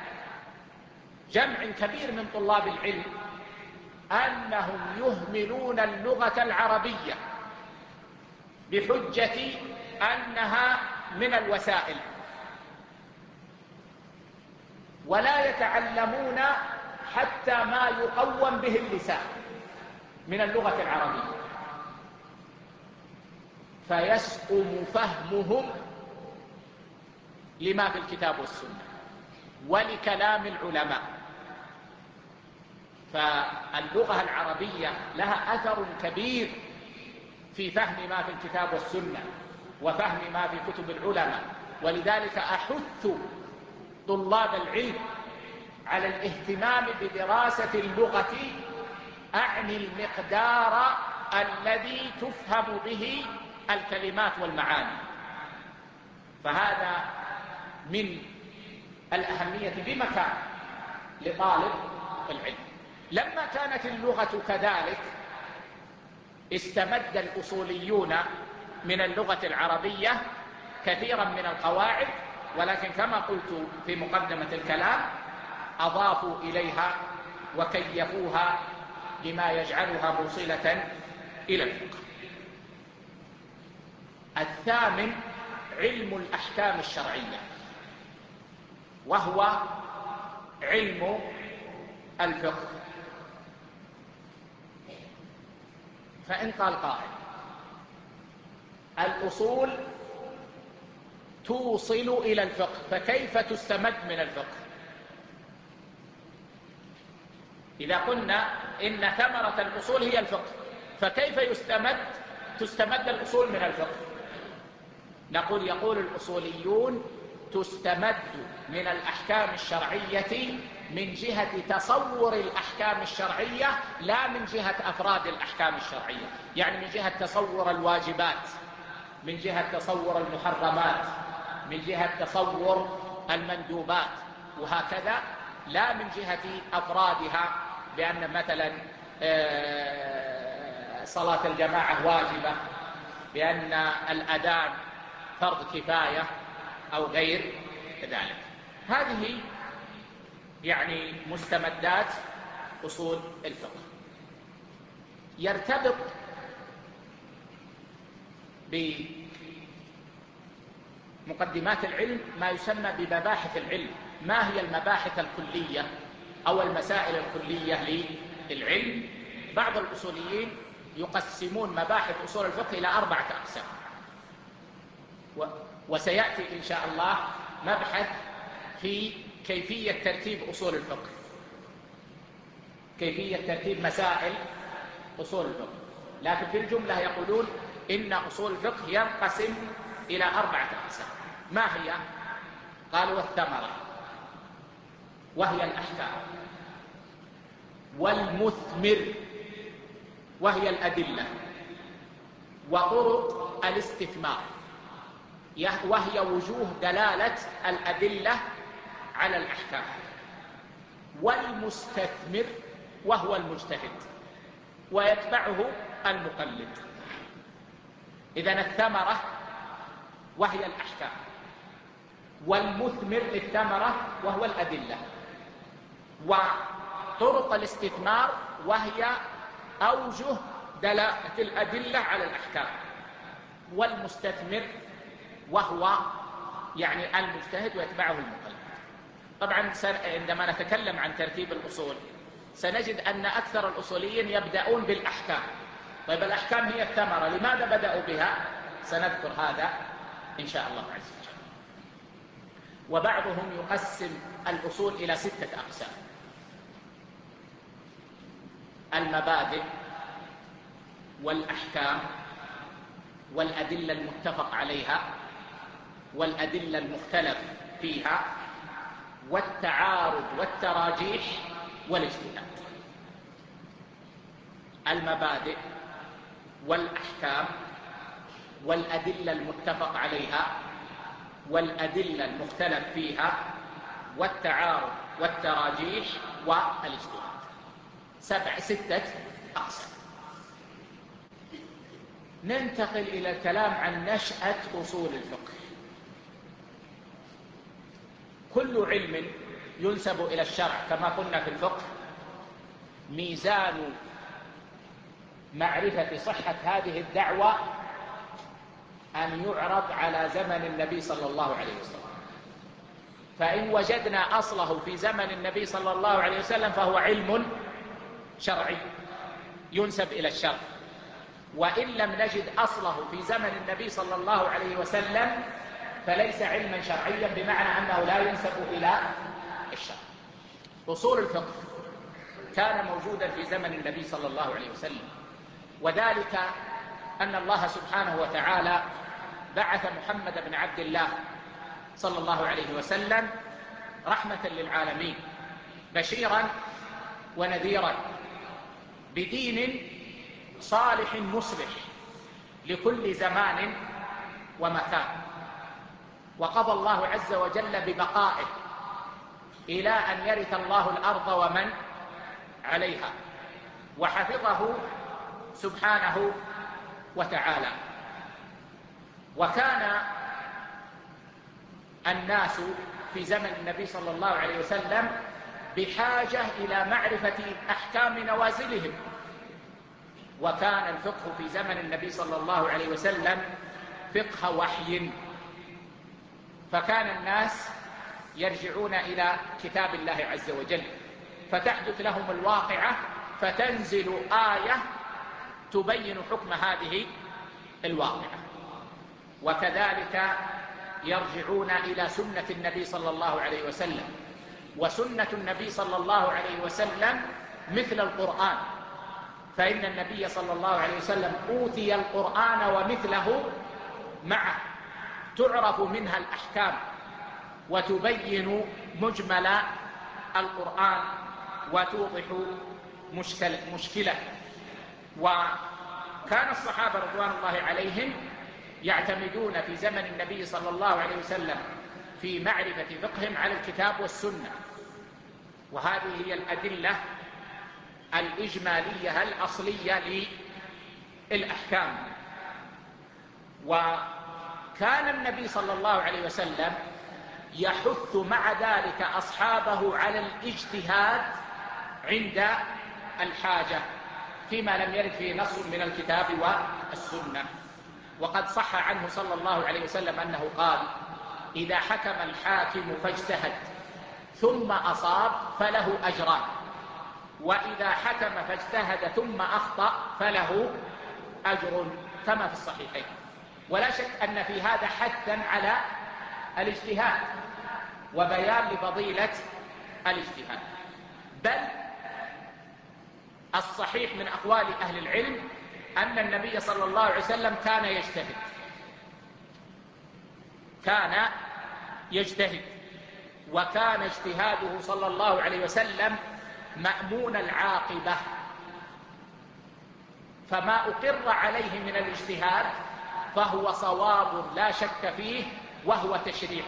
جمع كبير من طلاب العلم أنهم يهملون اللغة العربية بحجة أنها من الوسائل، ولا يتعلمون حتى ما يقوم به اللسان من اللغة العربية، فيسقم فهمهم لما في الكتاب والسنة ولكلام العلماء. فاللغة العربية لها أثر كبير في فهم ما في الكتاب والسنة وفهم ما في كتب العلماء، ولذلك أحث طلاب العلم على الاهتمام بدراسة اللغة، أعني المقدار الذي تفهم به الكلمات والمعاني، فهذا من الأهمية بمكان لطالب العلم. لما كانت اللغة كذلك استمد الأصوليون من اللغة العربية كثيرا من القواعد، ولكن كما قلت في مقدمة الكلام أضافوا إليها وكيفوها بما يجعلها موصلة إلى الفقه. الثامن علم الأحكام الشرعية، وهو علم الفقه. فإن قال قائل الأصول توصل إلى الفقه، فكيف تستمد من الفقه؟ إذا قلنا إن ثمرة الأصول هي الفقه، فكيف تستمد الأصول من الفقه؟ نقول يقول الأصوليون تستمد من الأحكام الشرعية من جهة تصور الأحكام الشرعية، لا من جهة أفراد الأحكام الشرعية، يعني من جهة تصور الواجبات، من جهة تصور المحرمات، من جهة تصور المندوبات، وهكذا، لا من جهة أفرادها، بأن مثلا صلاة الجماعة واجبة، بأن الأذان فرض كفاية أو غير ذلك. هذه يعني مستمدات أصول الفقه. يرتبط بمقدمات العلم ما يسمى بمباحث العلم. ما هي المباحث الكلية أو المسائل الكلية للعلم؟ بعض الأصوليين يقسمون مباحث أصول الفقه إلى 4 أقسام، وسيأتي إن شاء الله مبحث في كيفية ترتيب أصول الفقه، كيفية ترتيب مسائل أصول الفقه. لكن في الجملة يقولون إن أصول الفقه ينقسم إلى 4 أقسام. ما هي؟ قالوا الثمرة، وهي الأحكام، والمثمر، وهي الأدلة، وطرق الاستثمار، وهي وجوه دلالة الأدلة على الأحكام، والمستثمر، وهو المجتهد، ويتبعه المقلد. إذن الثمرة وهي الأحكام، والمثمر للثمرة وهو الأدلة، وطرق الاستثمار وهي أوجه دلالة الأدلة على الأحكام، والمستثمر وهو يعني المجتهد ويتبعه المقلد. طبعا عندما نتكلم عن ترتيب الأصول سنجد أن أكثر الأصوليين يبدأون بالأحكام. طيب الأحكام هي الثمرة، لماذا بدأوا بها؟ سنذكر هذا إن شاء الله عز وجل. وبعضهم يقسم الأصول إلى 6 أقسام: المبادئ، والأحكام، والأدلة المتفق عليها، والأدلة المختلف فيها، والتعارض والتراجيح، والاجتهاد. المبادئ والأحكام والأدلة المتفق عليها والأدلة المختلف فيها والتعارض والتراجيح والاجتهاد. 6 أقسام. ننتقل إلى الكلام عن نشأة أصول الفقه. كل علم ينسب إلى الشرع كما قلنا في الفقه ميزان معرفة صحة هذه الدعوة أن يعرض على زمن النبي صلى الله عليه وسلم. فإن وجدنا أصله في زمن النبي صلى الله عليه وسلم فهو علم شرعي ينسب إلى الشرع، وإن لم نجد أصله في زمن النبي صلى الله عليه وسلم فليس علما شرعيا، بمعنى أنه لا ينسب إلى الشرع. أصول الفقه كان موجودا في زمن النبي صلى الله عليه وسلم، وذلك أن الله سبحانه وتعالى بعث محمد بن عبد الله صلى الله عليه وسلم رحمة للعالمين بشيرا ونذيرا بدين صالح مصلح لكل زمان ومكان، وقضى الله عز وجل ببقائه إلى أن يرث الله الأرض ومن عليها، وحفظه سبحانه وتعالى. وكان الناس في زمن النبي صلى الله عليه وسلم بحاجة إلى معرفة أحكام نوازلهم، وكان الفقه في زمن النبي صلى الله عليه وسلم فقه وحي، فكان الناس يرجعون إلى كتاب الله عز وجل، فتحدث لهم الواقعة فتنزل آية تبين حكم هذه الواقعة، وكذلك يرجعون إلى سنة النبي صلى الله عليه وسلم، وسنة النبي صلى الله عليه وسلم مثل القرآن، فإن النبي صلى الله عليه وسلم أوتي القرآن ومثله معه، تعرف منها الأحكام وتبين مجمل القرآن وتوضح مشكلة. وكان الصحابة رضوان الله عليهم يعتمدون في زمن النبي صلى الله عليه وسلم في معرفة فقههم على الكتاب والسنة، وهذه هي الأدلة الإجمالية الأصلية للأحكام. وكان النبي صلى الله عليه وسلم يحث مع ذلك أصحابه على الاجتهاد عند الحاجة فيما لم يرد فيه نص من الكتاب والسنة. وقد صح عنه صلى الله عليه وسلم أنه قال: إذا حكم الحاكم فاجتهد ثم أصاب فله أجران، وإذا حكم فاجتهد ثم أخطأ فله أجر، كما في الصحيحين. ولا شك أن في هذا حثا على الاجتهاد وبيان لفضيلة الاجتهاد، بل الصحيح من أقوال أهل العلم أن النبي صلى الله عليه وسلم كان يجتهد، وكان اجتهاده صلى الله عليه وسلم مأمون العاقبة، فما أقر عليه من الاجتهاد فهو صواب لا شك فيه وهو تشريع،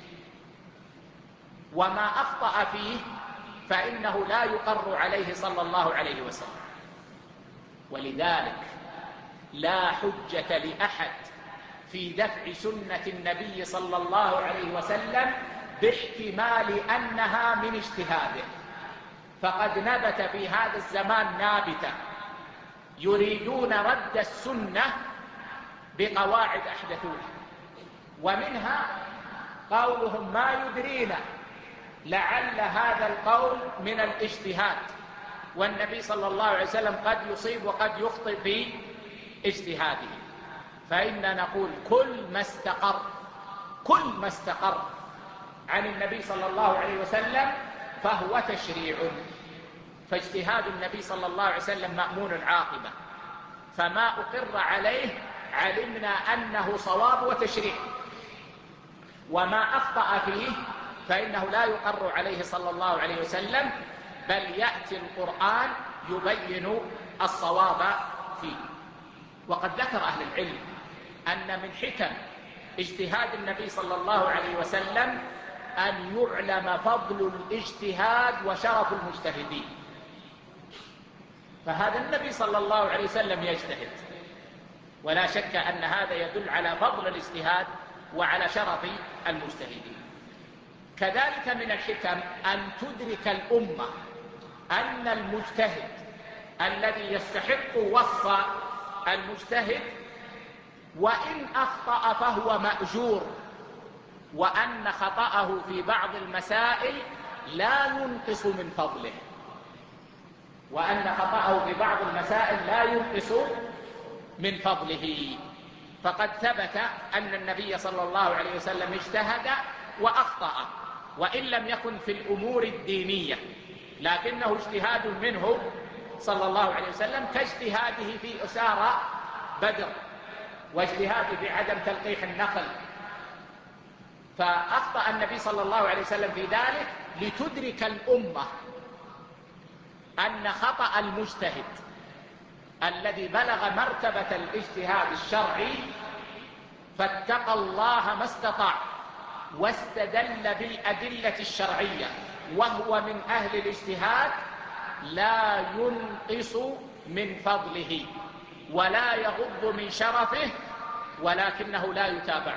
وما أخطأ فيه فإنه لا يقر عليه صلى الله عليه وسلم. ولذلك لا حجة لأحد في دفع سنة النبي صلى الله عليه وسلم باحتمال أنها من اجتهاده، فقد نبت في هذا الزمان نابتة يريدون رد السنة بقواعد أحدثوها، ومنها قولهم ما يدرينا لعل هذا القول من الاجتهاد، والنبي صلى الله عليه وسلم قد يصيب وقد يخطئ في اجتهاده. فإننا نقول كل ما استقر عن النبي صلى الله عليه وسلم فهو تشريع، فاجتهاد النبي صلى الله عليه وسلم مأمون العاقبة، فما أقر عليه علمنا أنه صواب وتشريع، وما أخطأ فيه فإنه لا يقر عليه صلى الله عليه وسلم، بل يأتي القرآن يبين الصواب فيه. وقد ذكر أهل العلم أن من حكم اجتهاد النبي صلى الله عليه وسلم أن يعلم فضل الاجتهاد وشرف المجتهدين، فهذا النبي صلى الله عليه وسلم يجتهد، ولا شك أن هذا يدل على فضل الاجتهاد وعلى شرف المجتهدين. كذلك من الحكم أن تدرك الأمة أن المجتهد الذي يستحق وصف المجتهد وإن أخطأ فهو مأجور، وأن خطأه في بعض المسائل لا ينقص من فضله، من فضله. فقد ثبت أن النبي صلى الله عليه وسلم اجتهد وأخطأ، وإن لم يكن في الأمور الدينية، لكنه اجتهاد منه صلى الله عليه وسلم كاجتهاده في أسارى بدر واجتهاده بعدم تلقيح النخل. فأخطأ النبي صلى الله عليه وسلم في ذلك لتدرك الأمة أن خطأ المجتهد الذي بلغ مرتبة الاجتهاد الشرعي فاتقى الله ما استطاع واستدل بالأدلة الشرعية وهو من أهل الاجتهاد لا ينقص من فضله ولا يغض من شرفه، ولكنه لا يتابع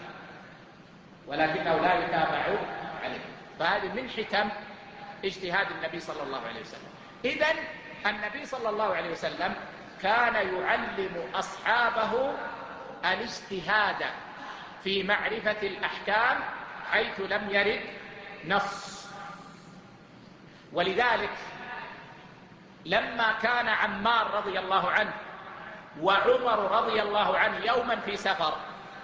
عليه. فهذه من حكم اجتهاد النبي صلى الله عليه وسلم. إذن النبي صلى الله عليه وسلم كان يعلم أصحابه الاجتهاد في معرفة الأحكام حيث لم يرد نص. ولذلك لما كان عمار رضي الله عنه وعمر رضي الله عنه يوما في سفر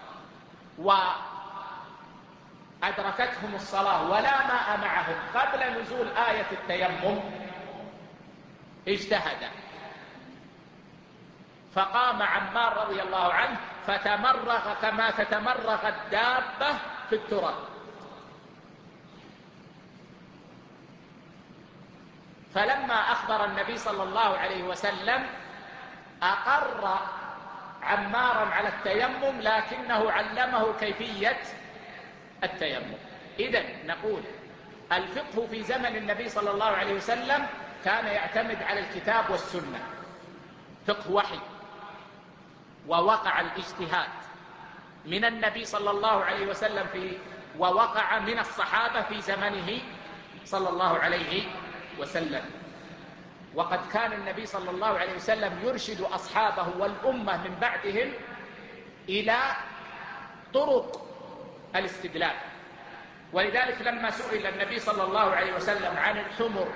وأدركتهم الصلاة ولا ماء معهم قبل نزول آية التيمم اجتهد، فقام عمار رضي الله عنه فتمرغ كما تتمرغ الدابة في التراب، فلما أخبر النبي صلى الله عليه وسلم أقر عمارا على التيمم لكنه علمه كيفية التيمم. إذن نقول الفقه في زمن النبي صلى الله عليه وسلم كان يعتمد على الكتاب والسنة، فقه وحي، ووقع الاجتهاد من النبي صلى الله عليه وسلم ووقع من الصحابة في زمنه صلى الله عليه وسلم. وقد كان النبي صلى الله عليه وسلم يرشد أصحابه والأمة من بعدهم إلى طرق الاستدلال. ولذلك لما سئل النبي صلى الله عليه وسلم عن الحمر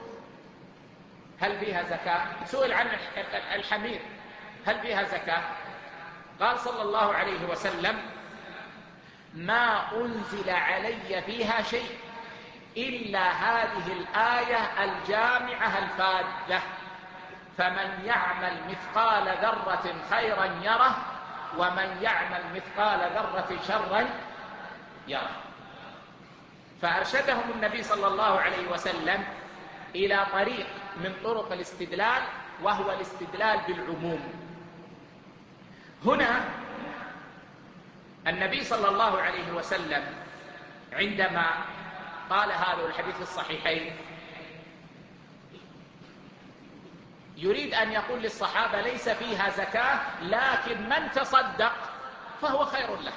هل فيها زكاة، سئل عن الحمير هل فيها زكاة، قال صلى الله عليه وسلم ما أنزل علي فيها شيء إلا هذه الآية الجامعة الفادة فمن يعمل مثقال ذرة خيرا يره ومن يعمل مثقال ذرة شرا يره. فأرشدهم النبي صلى الله عليه وسلم إلى طريق من طرق الاستدلال وهو الاستدلال بالعموم. هنا النبي صلى الله عليه وسلم عندما قال هذا الحديث الصحيحين يريد أن يقول للصحابة ليس فيها زكاة، لكن من تصدق فهو خير له.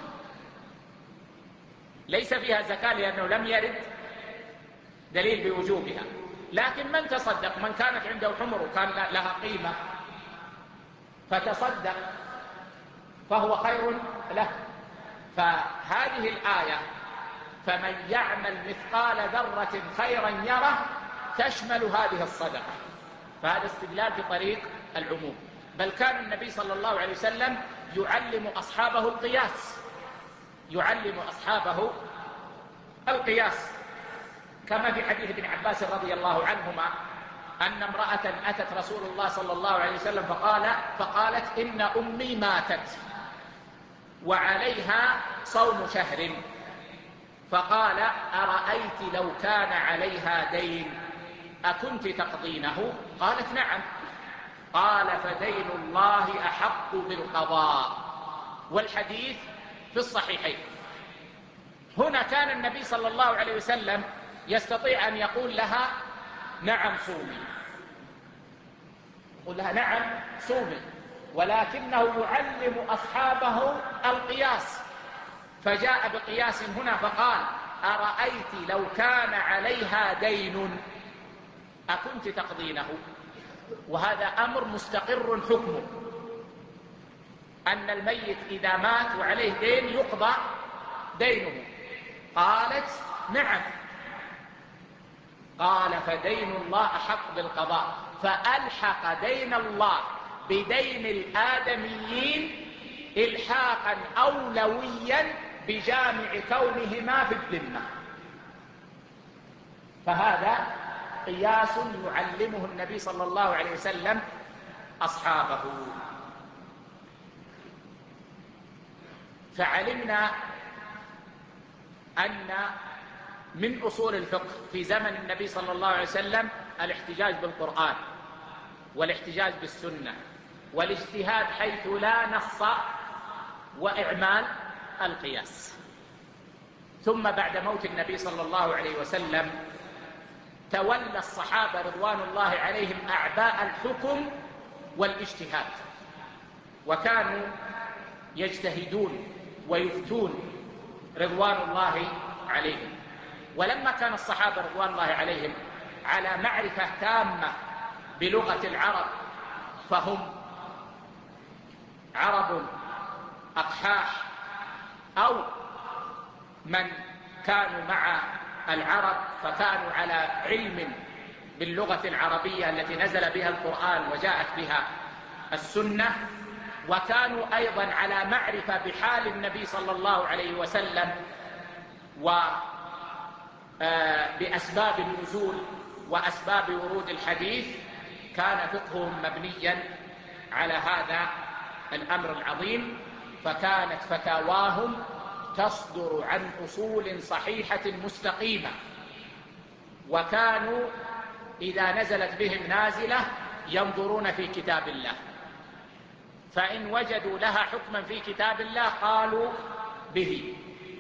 ليس فيها زكاة لأنه لم يرد دليل بوجوبها، لكن من تصدق، من كانت عنده حمر وكان لها قيمة فتصدق فهو خير له. فهذه الآية فمن يعمل مثقال ذرة خيرا يره تشمل هذه الصدقة، فهذا استدلال بطريق العموم. بل كان النبي صلى الله عليه وسلم يعلم أصحابه القياس كما في حديث ابن عباس رضي الله عنهما أن امرأة أتت رسول الله صلى الله عليه وسلم فقالت إن أمي ماتت وعليها صوم شهر، فقال أرأيت لو كان عليها دين أكنت تقضينه؟ قالت نعم. قال فدين الله أحق بالقضاء، والحديث في الصحيحين. هنا كان النبي صلى الله عليه وسلم يستطيع أن يقول لها نعم صومي، يقول لها نعم صومي، ولكنه يعلم أصحابه القياس، فجاء بقياس هنا فقال أرأيت لو كان عليها دين أكنت تقضينه؟ وهذا أمر مستقر حكمه، أن الميت إذا مات وعليه دين يقضى دينه. قالت نعم. قال فدين الله أحق بالقضاء، فألحق دين الله بدين الآدميين إلحاقا أولويا بجامع كونهما في الذمة. فهذا قياس يعلمه النبي صلى الله عليه وسلم أصحابه. فعلمنا أن من أصول الفقه في زمن النبي صلى الله عليه وسلم الاحتجاج بالقرآن والاحتجاج بالسنة والاجتهاد حيث لا نص وإعمال القياس. ثم بعد موت النبي صلى الله عليه وسلم تولى الصحابة رضوان الله عليهم أعباء الحكم والاجتهاد، وكانوا يجتهدون ويفتون رضوان الله عليهم. ولما كان الصحابة رضوان الله عليهم على معرفة تامة بلغة العرب، فهم عرب أقحاح أو من كانوا مع العرب فكانوا على علم باللغة العربية التي نزل بها القرآن وجاءت بها السنة، وكانوا أيضا على معرفة بحال النبي صلى الله عليه وسلم وبأسباب النزول وأسباب ورود الحديث، كان فقههم مبنيا على هذا الأمر العظيم، فكانت فتاواهم تصدر عن أصول صحيحة مستقيمة. وكانوا إذا نزلت بهم نازلة ينظرون في كتاب الله، فإن وجدوا لها حكما في كتاب الله قالوا به،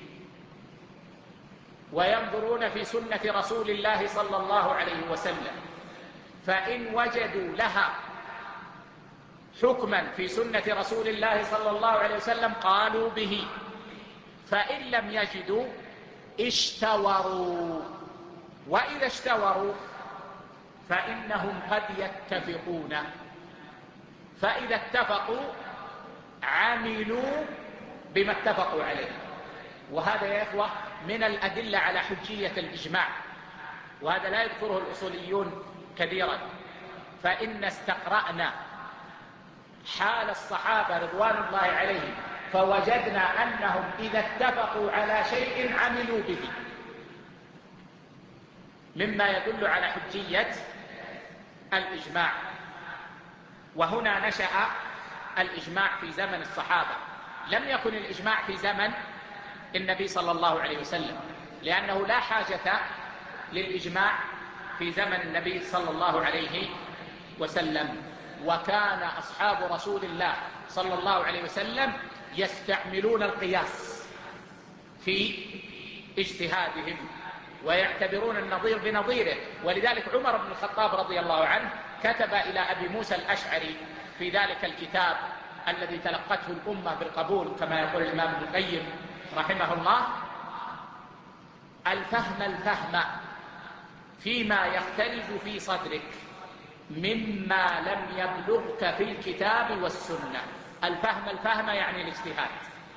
وينظرون في سنة رسول الله صلى الله عليه وسلم، فإن وجدوا لها حكما في سنة رسول الله صلى الله عليه وسلم قالوا به، فإن لم يجدوا اشتوروا، وإذا اشتوروا فإنهم قد يتفقون، فإذا اتفقوا عملوا بما اتفقوا عليه. وهذا يا إخوة من الأدلة على حجية الإجماع، وهذا لا يذكره الأصوليون كثيرا. فإن استقرأنا حال الصحابة رضوان الله عليهم فوجدنا أنهم إذا اتفقوا على شيء عملوا به، مما يدل على حجية الإجماع. وهنا نشأ الإجماع في زمن الصحابة، لم يكن الإجماع في زمن النبي صلى الله عليه وسلم، لأنه لا حاجة للإجماع في زمن النبي صلى الله عليه وسلم. وكان أصحاب رسول الله صلى الله عليه وسلم يستعملون القياس في اجتهادهم ويعتبرون النظير بنظيره. ولذلك عمر بن الخطاب رضي الله عنه كتب إلى أبي موسى الأشعري في ذلك الكتاب الذي تلقته الأمة بالقبول كما يقول الإمام ابن القيم رحمه الله: الفهم فيما يختلف في صدرك مما لم يبلغك في الكتاب والسنة. الفهم يعني الاجتهاد،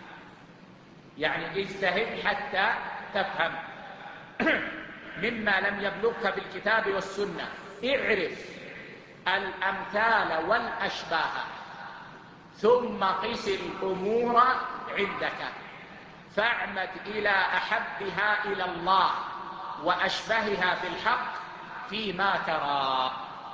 يعني اجتهد حتى تفهم. مما لم يبلغك في الكتاب والسنة، اعرف الأمثال والأشباه، ثم قس الأمور عندك، فاعمد إلى أحبها إلى الله وأشبهها بالحق فيما ترى.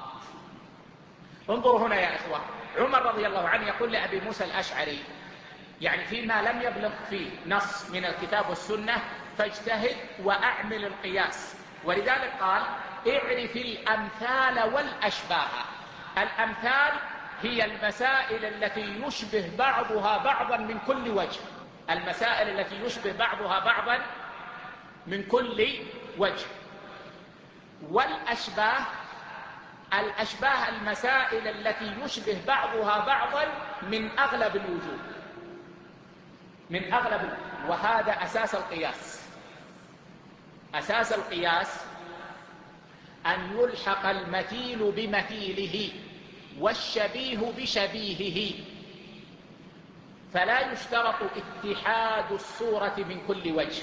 انظروا هنا يا إخوة، عمر رضي الله عنه يقول لأبي موسى الأشعري يعني فيما لم يبلغ فيه نص من الكتاب والسنة فاجتهد وأعمل القياس. ولذلك قال: اعرف الأمثال والأشباه. الأمثال هي المسائل التي يشبه بعضها بعضا من كل وجه، المسائل التي يشبه بعضها بعضا من كل وجه. والأشباه، الأشباه المسائل التي يشبه بعضها بعضا من أغلب الوجوه، من أغلب. وهذا أساس القياس. أساس القياس أن يلحق المثيل بمثيله والشبيه بشبيهه، فلا يشترط اتحاد الصورة من كل وجه،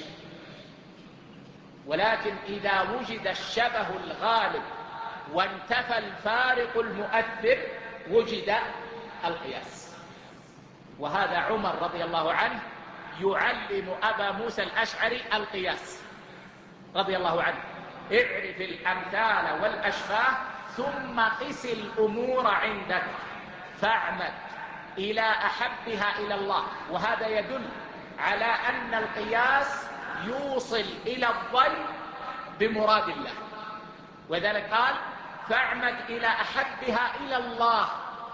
ولكن إذا وجد الشبه الغالب وانتفى الفارق المؤثر وجد القياس. وهذا عمر رضي الله عنه يعلم أبا موسى الأشعري القياس رضي الله عنه، اعرف الأمثال والأشباه ثم قس الأمور عندك فاعمد إلى أحبها إلى الله. وهذا يدل على أن القياس يوصل إلى الظن بمراد الله، وذلك قال فاعمد إلى أحبها إلى الله،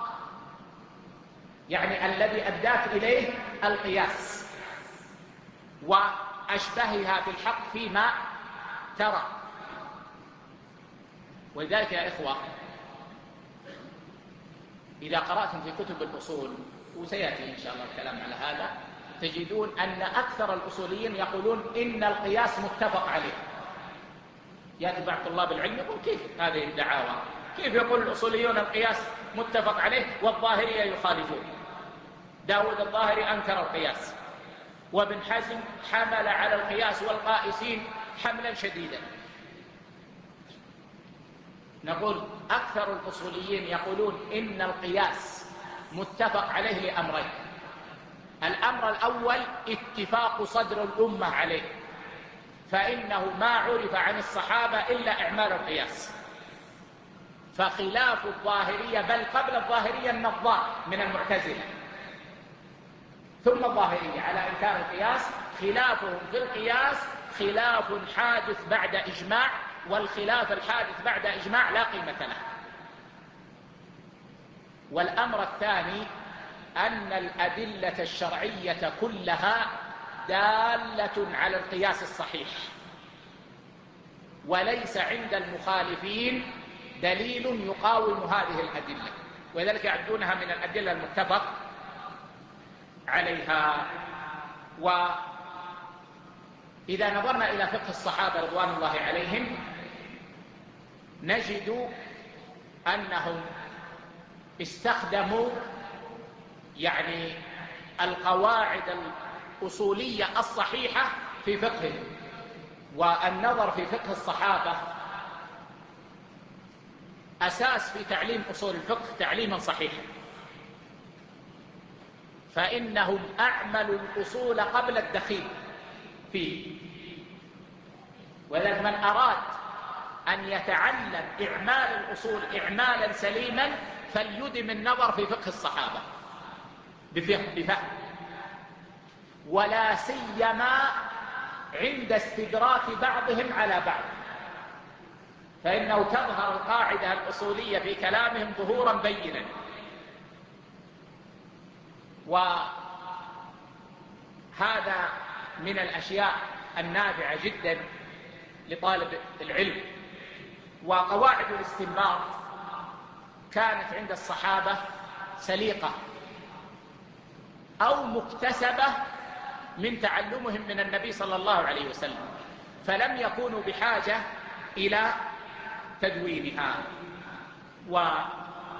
يعني الذي أداك إليه القياس، وأشبهها بالحق فيما ترى. ولذلك يا إخوة إذا قرأتم في كتب الأصول، وسيأتي إن شاء الله الكلام على هذا، تجدون أن أكثر الأصوليين يقولون إن القياس متفق عليه. يأتي بعض طلاب العلم يقول كيف هذه الدعاوى؟ كيف يقول الأصوليون القياس متفق عليه والظاهرية يخالفون؟ داود الظاهري أنكر القياس، وابن حزم حمل على القياس والقائسين حملا شديدا. نقول أكثر الأصوليين يقولون إن القياس متفق عليه لأمرين: الأمر الأول اتفاق صدر الأمة عليه، فإنه ما عرف عن الصحابة إلا إعمال القياس، فخلاف الظاهرية، بل قبل الظاهرية النظار من المعتزلة ثم الظاهرية على إنكار القياس، خلافهم في القياس خلاف حادث بعد إجماع، والخلاف الحادث بعد إجماع لا قيمة له. والأمر الثاني أن الأدلة الشرعية كلها دالة على القياس الصحيح، وليس عند المخالفين دليل يقاوم هذه الأدلة، ولذلك يعدونها من الأدلة المتفق عليها. وإذا نظرنا إلى فقه الصحابة رضوان الله عليهم نجد أنهم استخدموا يعني القواعد الأصولية الصحيحة في فقههم. والنظر في فقه الصحابة أساس في تعليم أصول الفقه تعليما صحيحا، فإنهم أعملوا الأصول قبل الدخيل فيه. ولذلك من أراد أن يتعلم إعمال الأصول إعمالا سليما فليدم النظر في فقه الصحابة بفهم، ولا سيما عند استدراك بعضهم على بعض، فإنه تظهر القاعدة الأصولية في كلامهم ظهورا بينا. وهذا من الأشياء النافعة جدا لطالب العلم. وقواعد الاستنباط كانت عند الصحابة سليقة أو مكتسبة من تعلمهم من النبي صلى الله عليه وسلم، فلم يكونوا بحاجة إلى تدوينها. وقد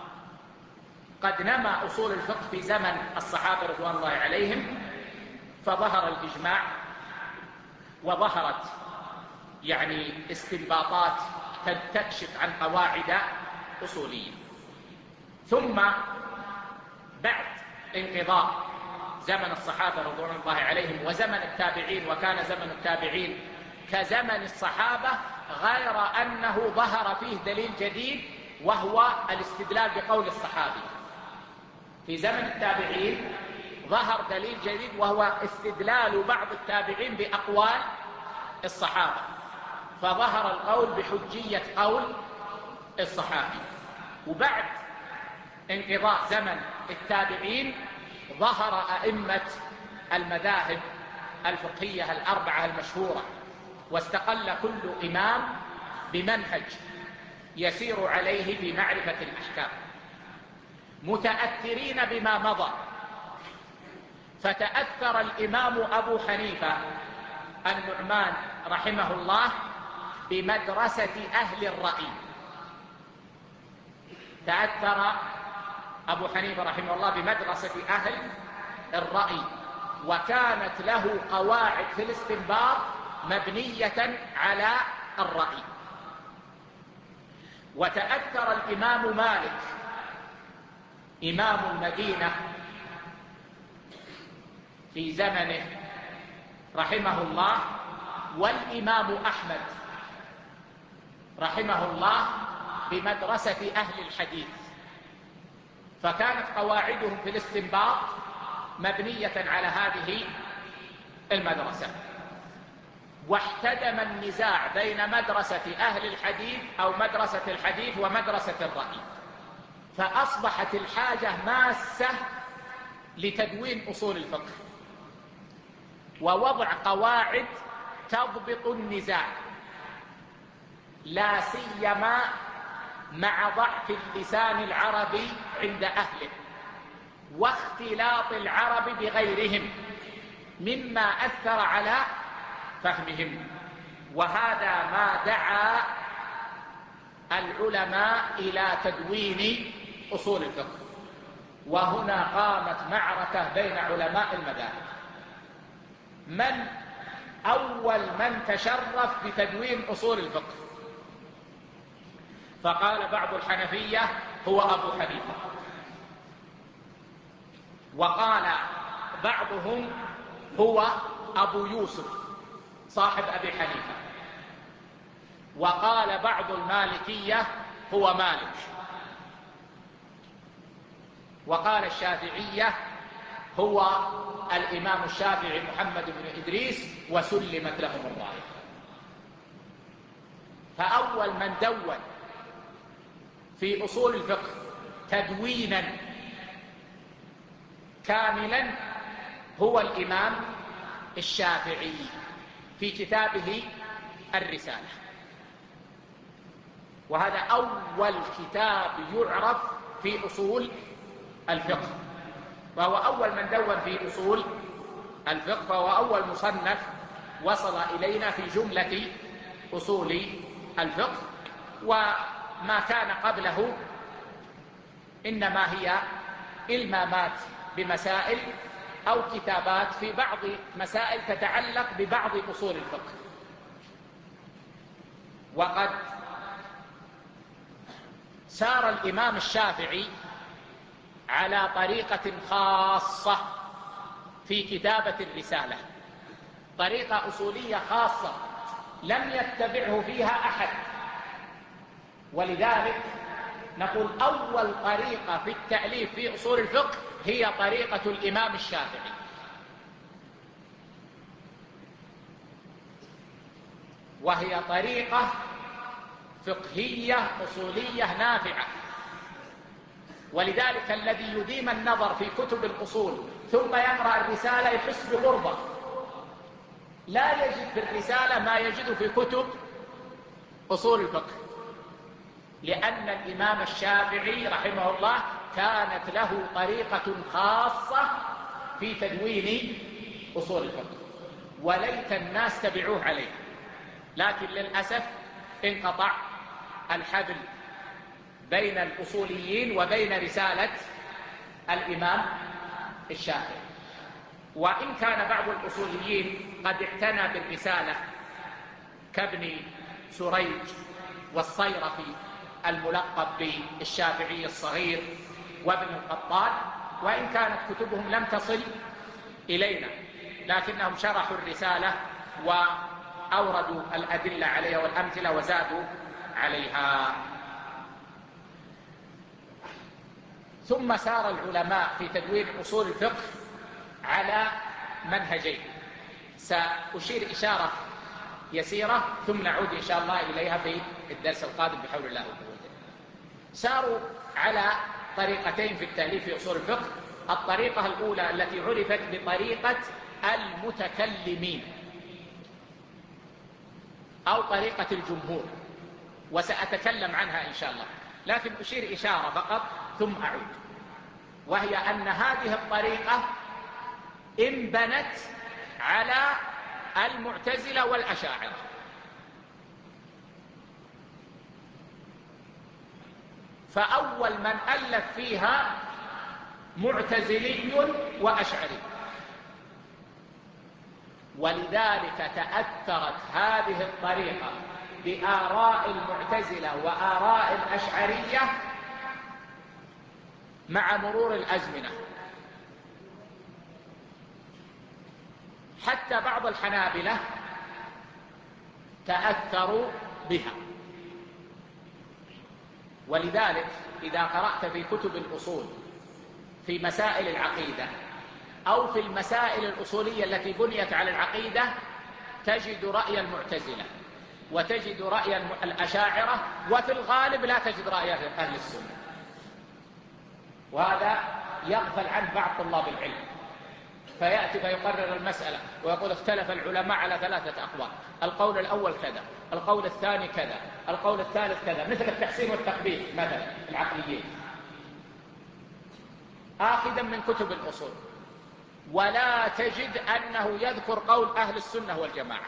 نمى أصول الفقه في زمن الصحابة رضوان الله عليهم، فظهر الإجماع وظهرت يعني استنباطات تكشف عن قواعد أصولية. ثم بعد انقضاء زمن الصحابة رضوان الله عليهم وزمن التابعين، وكان زمن التابعين كزمن الصحابة، غير أنه ظهر فيه دليل جديد وهو الاستدلال بقول الصحابي. في زمن التابعين ظهر دليل جديد وهو استدلال بعض التابعين بأقوال الصحابة، فظهر القول بحجية قول الصحابي. وبعد انقضاء زمن التابعين ظهر أئمة المذاهب الفقهية الأربعة المشهورة، واستقل كل إمام بمنهج يسير عليه في معرفة الأحكام، متأثرين بما مضى. فتأثر الإمام أبو حنيفة النعمان رحمه الله بمدرسة أهل الرأي. تأثر أبو حنيفة رحمه الله بمدرسة أهل الرأي، وكانت له قواعد في الاستنباط مبنية على الرأي. وتأثر الإمام مالك إمام المدينة في زمنه رحمه الله، والإمام أحمد رحمه الله بمدرسة أهل الحديث، فكانت قواعدهم في الاستنباط مبنية على هذه المدرسة. واحتدم النزاع بين مدرسة أهل الحديث أو مدرسة الحديث ومدرسة الرأي، فأصبحت الحاجة ماسة لتدوين أصول الفقه ووضع قواعد تضبط النزاع، لا سيما مع ضعف اللسان العربي عند أهله واختلاط العرب بغيرهم مما أثر على فهمهم. وهذا ما دعا العلماء إلى تدوين أصول الفقه. وهنا قامت معركة بين علماء المذاهب، من أول من تشرف بتدوين أصول الفقه؟ فقال بعض الحنفية هو أبو حنيفة، وقال بعضهم هو أبو يوسف صاحب أبي حنيفة، وقال بعض المالكية هو مالك، وقال الشافعية هو الإمام الشافعي محمد بن إدريس، وسلمت لهم الراية. فأول من دون في أصول الفقه تدوينا كاملا هو الإمام الشافعي في كتابه الرسالة، وهذا أول كتاب يعرف في أصول الفقه، وهو أول من دون في أصول الفقه، فهو أول مصنف وصل إلينا في جملة أصول الفقه. وما كان قبله إنما هي إلمامات بمسائل أو كتابات في بعض مسائل تتعلق ببعض أصول الفقه. وقد سار الإمام الشافعي على طريقة خاصة في كتابة الرسالة، طريقة أصولية خاصة لم يتبعه فيها أحد، ولذلك نقول أول طريقة في التأليف في أصول الفقه هي طريقة الإمام الشافعي. وهي طريقة فقهية أصولية نافعة، ولذلك الذي يديم النظر في كتب الأصول ثم يقرأ الرسالة يحس بغربة، لا يجد في الرسالة ما يجد في كتب أصول الفقه، لأن الإمام الشافعي رحمه الله كانت له طريقة خاصة في تدوين أصول الفقه، وليت الناس تبعوه عليه، لكن للأسف انقطع الحبل بين الأصوليين وبين رسالة الإمام الشافعي. وإن كان بعض الأصوليين قد اعتنى بالرسالة كابن سريج والصيرفي الملقب بالشافعي الصغير وابن القطان، وإن كانت كتبهم لم تصل إلينا، لكنهم شرحوا الرسالة وأوردوا الأدلة عليها والأمثلة وزادوا عليها. ثم سار العلماء في تدوين أصول الفقه على منهجين، سأشير إشارة يسيرة ثم نعود إن شاء الله إليها في الدرس القادم بحول الله وقوته. ساروا على طريقتين في التأليف في أصول الفقه. الطريقة الأولى التي عرفت بطريقة المتكلمين أو طريقة الجمهور، وسأتكلم عنها إن شاء الله، لكن أشير إشارة فقط ثم أعود. وهي أن هذه الطريقة انبنت على المعتزلة والأشاعرة، فأول من ألف فيها معتزلي وأشعري، ولذلك تأثرت هذه الطريقة بآراء المعتزلة وآراء الأشعرية مع مرور الأزمنة، حتى بعض الحنابلة تأثروا بها. ولذلك إذا قرأت في كتب الأصول في مسائل العقيدة أو في المسائل الأصولية التي بنيت على العقيدة تجد رأي المعتزلة وتجد رأي الأشاعرة، وفي الغالب لا تجد رأي أهل السنة. وهذا يغفل عنه بعض طلاب العلم، فيأتي فيقرر المسألة ويقول اختلف العلماء على 3 أقوال، القول الأول كذا، القول الثاني كذا، القول الثالث كذا، مثل التحسين والتقبيح مثلا العقليين، آخذا من كتب الأصول، ولا تجد أنه يذكر قول أهل السنة والجماعة،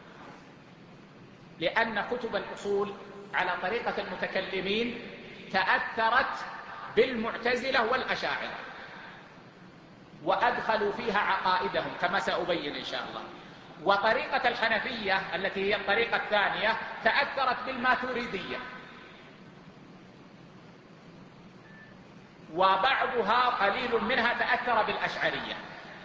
لأن كتب الأصول على طريقة المتكلمين تأثرت بالمعتزلة والأشاعرة وأدخلوا فيها عقائدهم كما سأبين إن شاء الله. وطريقة الحنفية التي هي الطريقة الثانية تأثرت بالماتريدية، وبعضها قليل منها تأثر بالأشعرية.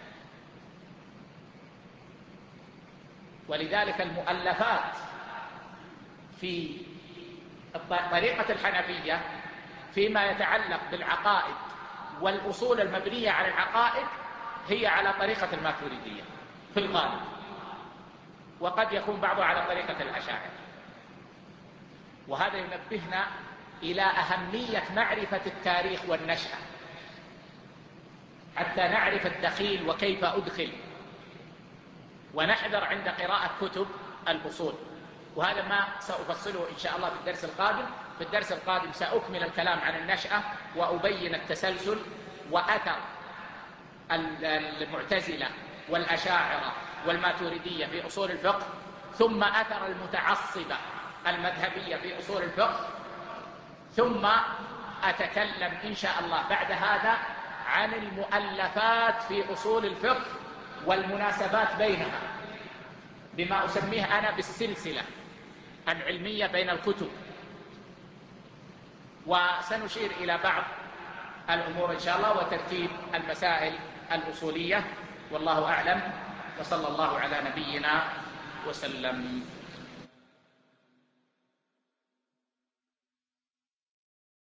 ولذلك المؤلفات في طريقة الحنفية فيما يتعلق بالعقائد والأصول المبنية على العقائد هي على طريقة الماتريدية في الغالب، وقد يكون بعضها على طريقة الأشاعرة. وهذا ينبهنا إلى أهمية معرفة التاريخ والنشأة حتى نعرف الدخيل وكيف أدخل، ونحذر عند قراءة كتب الأصول. وهذا ما سأفصله إن شاء الله في الدرس القادم. في الدرس القادم سأكمل الكلام عن النشأة وأبين التسلسل وأثر المعتزلة والأشاعرة والماتريدية في أصول الفقه، ثم أثر المتعصبة المذهبية في أصول الفقه، ثم أتكلم إن شاء الله بعد هذا عن المؤلفات في أصول الفقه والمناسبات بينها، بما أسميه أنا بالسلسلة العلمية بين الكتب. وسنشير إلى بعض الأمور إن شاء الله وترتيب المسائل الأصولية، والله أعلم، وصلى الله على نبينا وسلم.